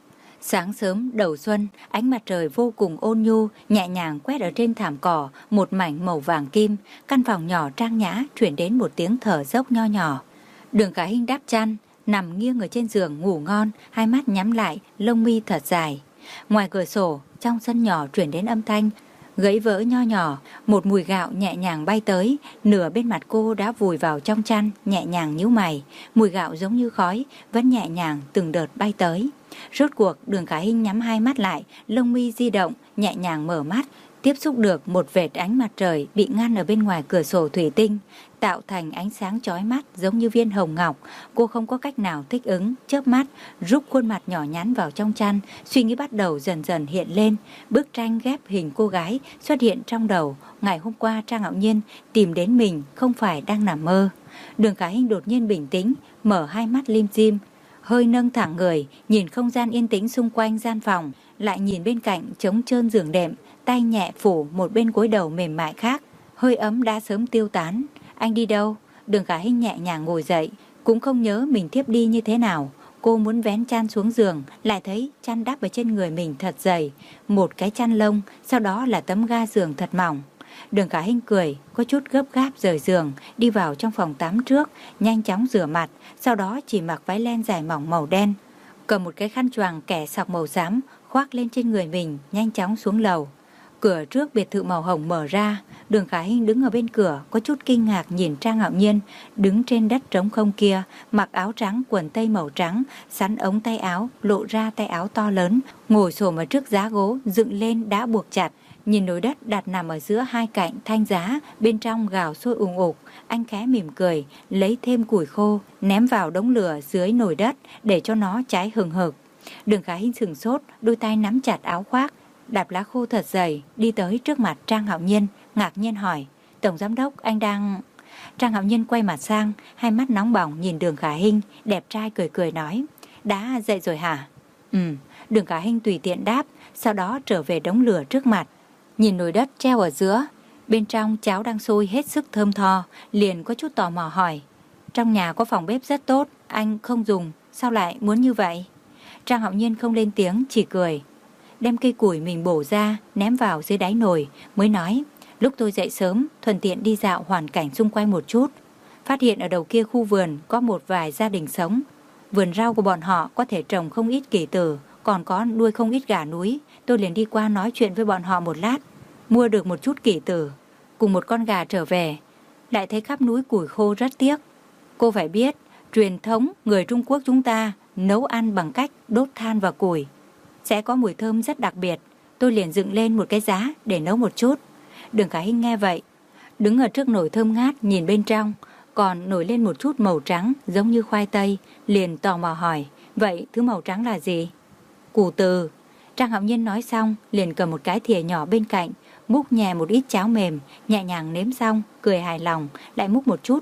Sáng sớm đầu xuân, ánh mặt trời vô cùng ôn nhu, nhẹ nhàng quét ở trên thảm cỏ, một mảnh màu vàng kim. Căn phòng nhỏ trang nhã chuyển đến một tiếng thở dốc nho nhỏ. Đường Khả Hinh đắp chăn, nằm nghiêng ở trên giường ngủ ngon, hai mắt nhắm lại, lông mi thật dài. Ngoài cửa sổ, trong sân nhỏ chuyển đến âm thanh gãy vỡ nho nhỏ, một mùi gạo nhẹ nhàng bay tới, nửa bên mặt cô đã vùi vào trong chăn, nhẹ nhàng nhíu mày, mùi gạo giống như khói, vẫn nhẹ nhàng từng đợt bay tới. Rốt cuộc Đường Khả Hinh nhắm hai mắt lại, lông mi di động, nhẹ nhàng mở mắt, tiếp xúc được một vệt ánh mặt trời bị ngăn ở bên ngoài cửa sổ thủy tinh, tạo thành ánh sáng chói mắt giống như viên hồng ngọc. Cô không có cách nào thích ứng, chớp mắt, rút khuôn mặt nhỏ nhắn vào trong chăn, suy nghĩ bắt đầu dần dần hiện lên. Bức tranh ghép hình cô gái xuất hiện trong đầu. Ngày hôm qua Trang Hạo Nhiên tìm đến mình, không phải đang nằm mơ. Đường Khả Hinh đột nhiên bình tĩnh, mở hai mắt lim dim, hơi nâng thẳng người, nhìn không gian yên tĩnh xung quanh gian phòng, lại nhìn bên cạnh trống trơn giường đệm, tay nhẹ phủ một bên gối đầu mềm mại khác. Hơi ấm đã sớm tiêu tán. Anh đi đâu? Đường Khả Hinh nhẹ nhàng ngồi dậy, cũng không nhớ mình thiếp đi như thế nào. Cô muốn vén chăn xuống giường, lại thấy chăn đắp ở trên người mình thật dày, một cái chăn lông, sau đó là tấm ga giường thật mỏng. Đường Khả Hinh cười, có chút gấp gáp rời giường, đi vào trong phòng tắm trước, nhanh chóng rửa mặt, sau đó chỉ mặc váy len dài mỏng màu đen, cầm một cái khăn choàng kẻ sọc màu xám khoác lên trên người mình, nhanh chóng xuống lầu. Cửa trước biệt thự màu hồng mở ra, Đường Khả Hinh đứng ở bên cửa, có chút kinh ngạc nhìn Trang Hạo Nhiên đứng trên đất trống không kia, mặc áo trắng quần tây màu trắng, sắn ống tay áo, lộ ra tay áo to lớn, ngồi xổm ở trước giá gỗ dựng lên đã buộc chặt, nhìn nồi đất đặt nằm ở giữa hai cạnh thanh giá, bên trong gào sôi ùng ục. Anh khẽ mỉm cười, lấy thêm củi khô ném vào đống lửa dưới nồi đất để cho nó cháy hừng hực. Đường Khả Hinh sừng sốt, đôi tay nắm chặt áo khoác, đạp lá khô thật dày, đi tới trước mặt Trang Hạo Nhiên, ngạc nhiên hỏi: "Tổng giám đốc, anh đang..." Trang Hạo Nhiên quay mặt sang, hai mắt nóng bỏng nhìn Đường Khả Hinh, đẹp trai cười cười nói: "Đã dậy rồi hả?" "Ừ." Đường Khả Hinh tùy tiện đáp, sau đó trở về đống lửa trước mặt, nhìn nồi đất treo ở giữa, bên trong cháo đang sôi hết sức thơm tho, liền có chút tò mò hỏi: "Trong nhà có phòng bếp rất tốt, anh không dùng, sao lại muốn như vậy?" Trang Hạo Nhiên không lên tiếng, chỉ cười, đem cây củi mình bổ ra, ném vào dưới đáy nồi, mới nói: "Lúc tôi dậy sớm, thuận tiện đi dạo hoàn cảnh xung quanh một chút, phát hiện ở đầu kia khu vườn có một vài gia đình sống. Vườn rau của bọn họ có thể trồng không ít kỳ tử, còn có nuôi không ít gà núi. Tôi liền đi qua nói chuyện với bọn họ một lát, mua được một chút kỳ tử, cùng một con gà trở về, lại thấy khắp núi củi khô rất tiếc. Cô phải biết, truyền thống người Trung Quốc chúng ta nấu ăn bằng cách đốt than và củi, sẽ có mùi thơm rất đặc biệt. Tôi liền dựng lên một cái giá để nấu một chút." Đường Khả Hinh nghe vậy, đứng ở trước nồi thơm ngát nhìn bên trong, còn nổi lên một chút màu trắng giống như khoai tây, liền tò mò hỏi: "Vậy thứ màu trắng là gì?" "Củ từ." Trang Hạo Nhiên nói xong, liền cầm một cái thìa nhỏ bên cạnh, múc nhẹ một ít cháo mềm, nhẹ nhàng nếm xong, cười hài lòng, lại múc một chút,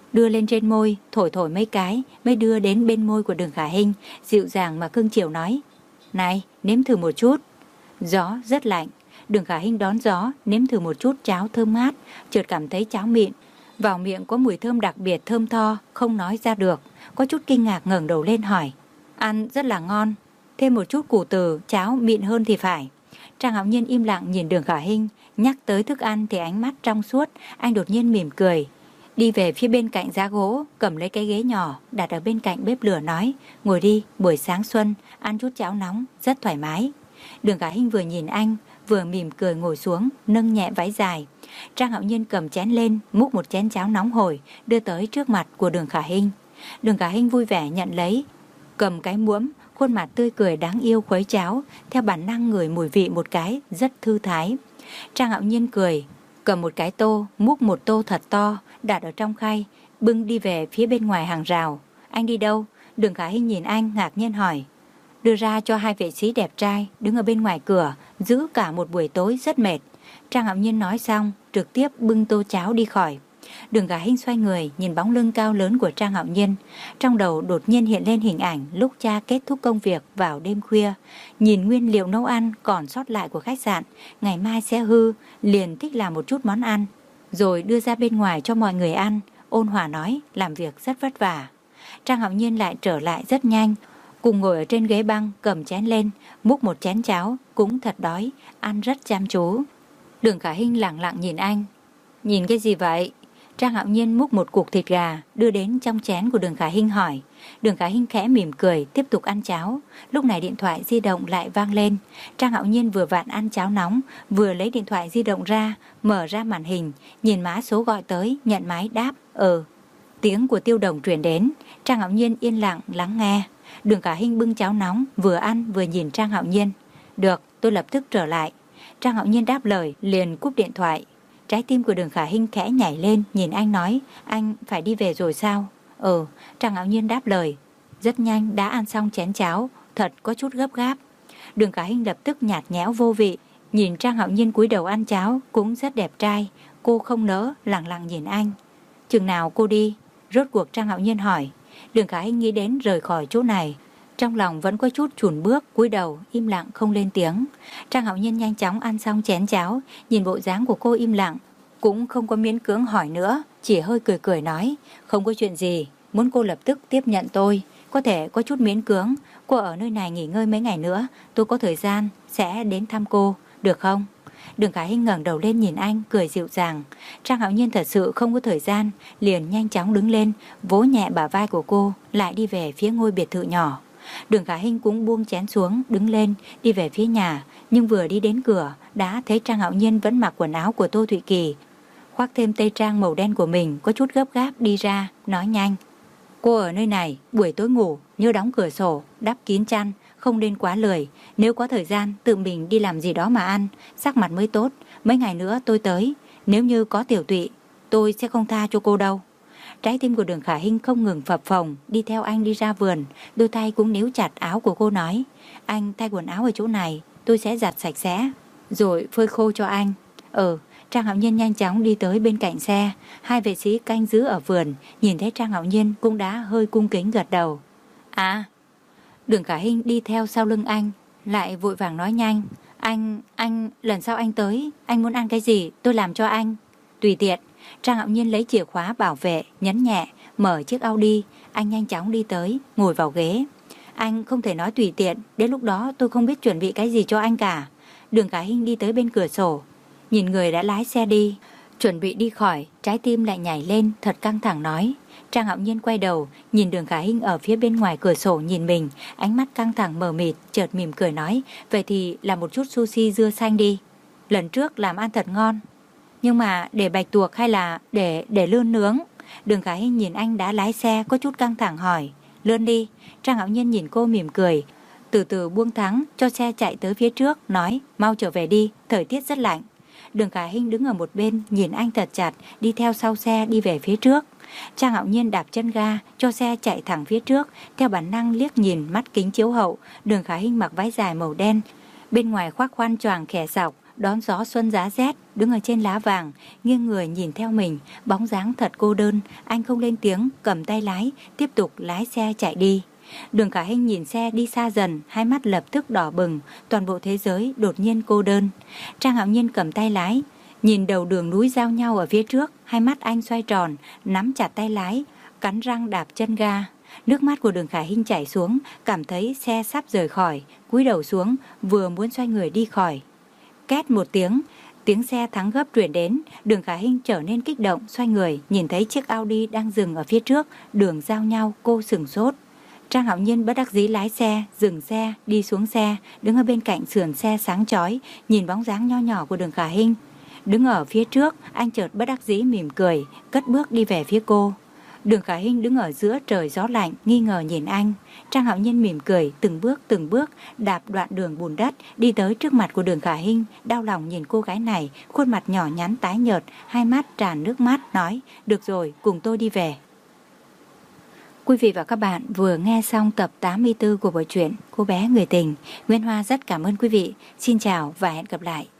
đưa lên trên môi, thổi thổi mấy cái mới đưa đến bên môi của Đường Khả Hinh, dịu dàng mà cưng chiều nói: "Này, nếm thử một chút." Gió rất lạnh, Đường Khả Hinh đón gió, nếm thử một chút cháo thơm mát, chợt cảm thấy cháo mịn, vào miệng có mùi thơm đặc biệt thơm tho, không nói ra được, có chút kinh ngạc ngẩng đầu lên hỏi: "Ăn rất là ngon, thêm một chút củ từ, cháo mịn hơn thì phải." Trang Hạo Nhiên im lặng nhìn Đường Khả Hinh, nhắc tới thức ăn thì ánh mắt trong suốt, anh đột nhiên mỉm cười, đi về phía bên cạnh giá gỗ, cầm lấy cái ghế nhỏ đặt ở bên cạnh bếp lửa nói: "Ngồi đi, buổi sáng xuân, ăn chút cháo nóng, rất thoải mái." Đường Khả Hinh vừa nhìn anh, vừa mỉm cười ngồi xuống, nâng nhẹ váy dài. Trang Hạo Nhiên cầm chén lên, múc một chén cháo nóng hổi, đưa tới trước mặt của Đường Khả Hinh. Đường Khả Hinh vui vẻ nhận lấy, cầm cái muỗng, khuôn mặt tươi cười đáng yêu khuấy cháo, theo bản năng ngửi mùi vị một cái, rất thư thái. Trang Hạo Nhiên cười, cầm một cái tô, múc một tô thật to, đặt ở trong khay, bưng đi về phía bên ngoài hàng rào. "Anh đi đâu?" Đường Khả Hinh nhìn anh ngạc nhiên hỏi. "Đưa ra cho hai vệ sĩ đẹp trai đứng ở bên ngoài cửa, giữ cả một buổi tối rất mệt." Trang Hạo Nhiên nói xong, trực tiếp bưng tô cháo đi khỏi. Đường Khả Hinh xoay người nhìn bóng lưng cao lớn của Trang Hạo Nhiên, trong đầu đột nhiên hiện lên hình ảnh lúc cha kết thúc công việc vào đêm khuya, nhìn nguyên liệu nấu ăn còn sót lại của khách sạn, ngày mai sẽ hư, liền thích làm một chút món ăn, rồi đưa ra bên ngoài cho mọi người ăn, ôn hòa nói làm việc rất vất vả. Trang Hạo Nhiên lại trở lại rất nhanh, cùng ngồi ở trên ghế băng, cầm chén lên, múc một chén cháo, cũng thật đói, ăn rất chăm chú. Đường Khả Hinh lặng lặng nhìn anh. "Nhìn cái gì vậy?" Trang Hạo Nhiên múc một cục thịt gà đưa đến trong chén của Đường Khả Hinh hỏi. Đường Khả Hinh khẽ mỉm cười tiếp tục ăn cháo. Lúc này điện thoại di động lại vang lên. Trang Hạo Nhiên vừa vặn ăn cháo nóng, vừa lấy điện thoại di động ra, mở ra màn hình, nhìn mã số gọi tới, nhận máy đáp "Ừ." Tiếng của Tiêu Đồng truyền đến. Trang Hạo Nhiên yên lặng lắng nghe. Đường Khả Hinh bưng cháo nóng, vừa ăn vừa nhìn Trang Hạo Nhiên. "Được, tôi lập tức trở lại." Trang Hạo Nhiên đáp lời, liền cúp điện thoại. Trái tim của Đường Khả Hinh khẽ nhảy lên, nhìn anh nói: "Anh phải đi về rồi sao?" "Ừ." Trang Hạo Nhiên đáp lời. Rất nhanh đã ăn xong chén cháo, thật có chút gấp gáp. Đường Khả Hinh lập tức nhạt nhẽo vô vị, nhìn Trang Hạo Nhiên cúi đầu ăn cháo, cũng rất đẹp trai. Cô không nỡ, lặng lặng nhìn anh. "Chừng nào cô đi?" Rốt cuộc Trang Hạo Nhiên hỏi. Đường Khả Hinh nghĩ đến rời khỏi chỗ này, trong lòng vẫn có chút chùn bước, cúi đầu im lặng không lên tiếng. Trang Hạo Nhiên nhanh chóng ăn xong chén cháo, nhìn bộ dáng của cô im lặng, cũng không có miễn cưỡng hỏi nữa, chỉ hơi cười cười nói: "Không có chuyện gì, muốn cô lập tức tiếp nhận tôi, có thể có chút miễn cưỡng. Cô ở nơi này nghỉ ngơi mấy ngày nữa, tôi có thời gian sẽ đến thăm cô, được không?" Đường Khả Hinh ngẩng đầu lên nhìn anh, cười dịu dàng. Trang Hạo Nhiên thật sự không có thời gian, liền nhanh chóng đứng lên, vỗ nhẹ bả vai của cô, lại đi về phía ngôi biệt thự nhỏ. Đường Khả Hinh cũng buông chén xuống, đứng lên, đi về phía nhà, nhưng vừa đi đến cửa, đã thấy Trang Hạo Nhiên vẫn mặc quần áo của Tô Thụy Kỳ, khoác thêm tây trang màu đen của mình, có chút gấp gáp đi ra, nói nhanh: "Cô ở nơi này, buổi tối ngủ, nhớ đóng cửa sổ, đắp kín chăn, không nên quá lười. Nếu có thời gian, tự mình đi làm gì đó mà ăn, sắc mặt mới tốt. Mấy ngày nữa tôi tới, nếu như có tiểu tụy, tôi sẽ không tha cho cô đâu." Trái tim của Đường Khả Hinh không ngừng phập phồng, đi theo anh đi ra vườn, đôi tay cũng níu chặt áo của cô nói: "Anh thay quần áo ở chỗ này, tôi sẽ giặt sạch sẽ, rồi phơi khô cho anh." Ừ. Trang Hạo Nhiên nhanh chóng đi tới bên cạnh xe. Hai vệ sĩ canh giữ ở vườn nhìn thấy Trang Hạo Nhiên cũng đã hơi cung kính gật đầu. "À." Đường Khả Hinh đi theo sau lưng anh, lại vội vàng nói nhanh: Anh, anh, lần sau anh tới, anh muốn ăn cái gì tôi làm cho anh." "Tùy tiện." Trang Hạo Nhiên lấy chìa khóa bảo vệ, nhấn nhẹ, mở chiếc Audi. Anh nhanh chóng đi tới, ngồi vào ghế. "Anh không thể nói tùy tiện, đến lúc đó tôi không biết chuẩn bị cái gì cho anh cả." Đường Khả Hinh đi tới bên cửa sổ, nhìn người đã lái xe đi, chuẩn bị đi khỏi, trái tim lại nhảy lên, thật căng thẳng nói. Trang Hạo Nhiên quay đầu, nhìn Đường Khả Hinh ở phía bên ngoài cửa sổ nhìn mình, ánh mắt căng thẳng mờ mịt, chợt mỉm cười nói: "Vậy thì làm một chút sushi dưa xanh đi. Lần trước làm ăn thật ngon." "Nhưng mà để bạch tuộc hay là để để lươn nướng?" Đường Khả Hinh nhìn anh đã lái xe, có chút căng thẳng hỏi. "Lươn đi." Trang Hạo Nhiên nhìn cô mỉm cười, từ từ buông thắng, cho xe chạy tới phía trước, nói: "Mau trở về đi, thời tiết rất lạnh." Đường Khả Hinh đứng ở một bên, nhìn anh thật chặt, đi theo sau xe đi về phía trước. Trang Hạo Nhiên đạp chân ga, cho xe chạy thẳng phía trước, theo bản năng liếc nhìn mắt kính chiếu hậu. Đường Khả Hinh mặc váy dài màu đen, bên ngoài khoác khoan choàng khẻ sọc, đón gió xuân giá rét, đứng ở trên lá vàng, nghiêng người nhìn theo mình, bóng dáng thật cô đơn. Anh không lên tiếng, cầm tay lái, tiếp tục lái xe chạy đi. Đường Khả Hinh nhìn xe đi xa dần, hai mắt lập tức đỏ bừng, toàn bộ thế giới đột nhiên cô đơn. Trang Hạo Nhiên cầm tay lái, nhìn đầu đường núi giao nhau ở phía trước, hai mắt anh xoay tròn, nắm chặt tay lái, cắn răng đạp chân ga. Nước mắt của Đường Khả Hinh chảy xuống, cảm thấy xe sắp rời khỏi, cúi đầu xuống, vừa muốn xoay người đi khỏi. Két một tiếng, tiếng xe thắng gấp truyền đến, Đường Khả Hinh trở nên kích động, xoay người, nhìn thấy chiếc Audi đang dừng ở phía trước, đường giao nhau, cô sửng sốt. Trang Hạo Nhiên bất đắc dĩ lái xe, dừng xe, đi xuống xe, đứng ở bên cạnh sườn xe sáng chói, nhìn bóng dáng nho nhỏ của Đường Khả Hinh. Đứng ở phía trước, anh chợt bất đắc dĩ mỉm cười, cất bước đi về phía cô. Đường Khả Hinh đứng ở giữa trời gió lạnh, nghi ngờ nhìn anh. Trang Hạo Nhiên mỉm cười, từng bước từng bước đạp đoạn đường bùn đất, đi tới trước mặt của Đường Khả Hinh, đau lòng nhìn cô gái này, khuôn mặt nhỏ nhắn tái nhợt, hai mắt tràn nước mắt, nói: "Được rồi, cùng tôi đi về." Quý vị và các bạn vừa nghe xong tập tám mươi tư của bộ truyện Cô bé người tình. Nguyên Hoa rất cảm ơn quý vị. Xin chào và hẹn gặp lại.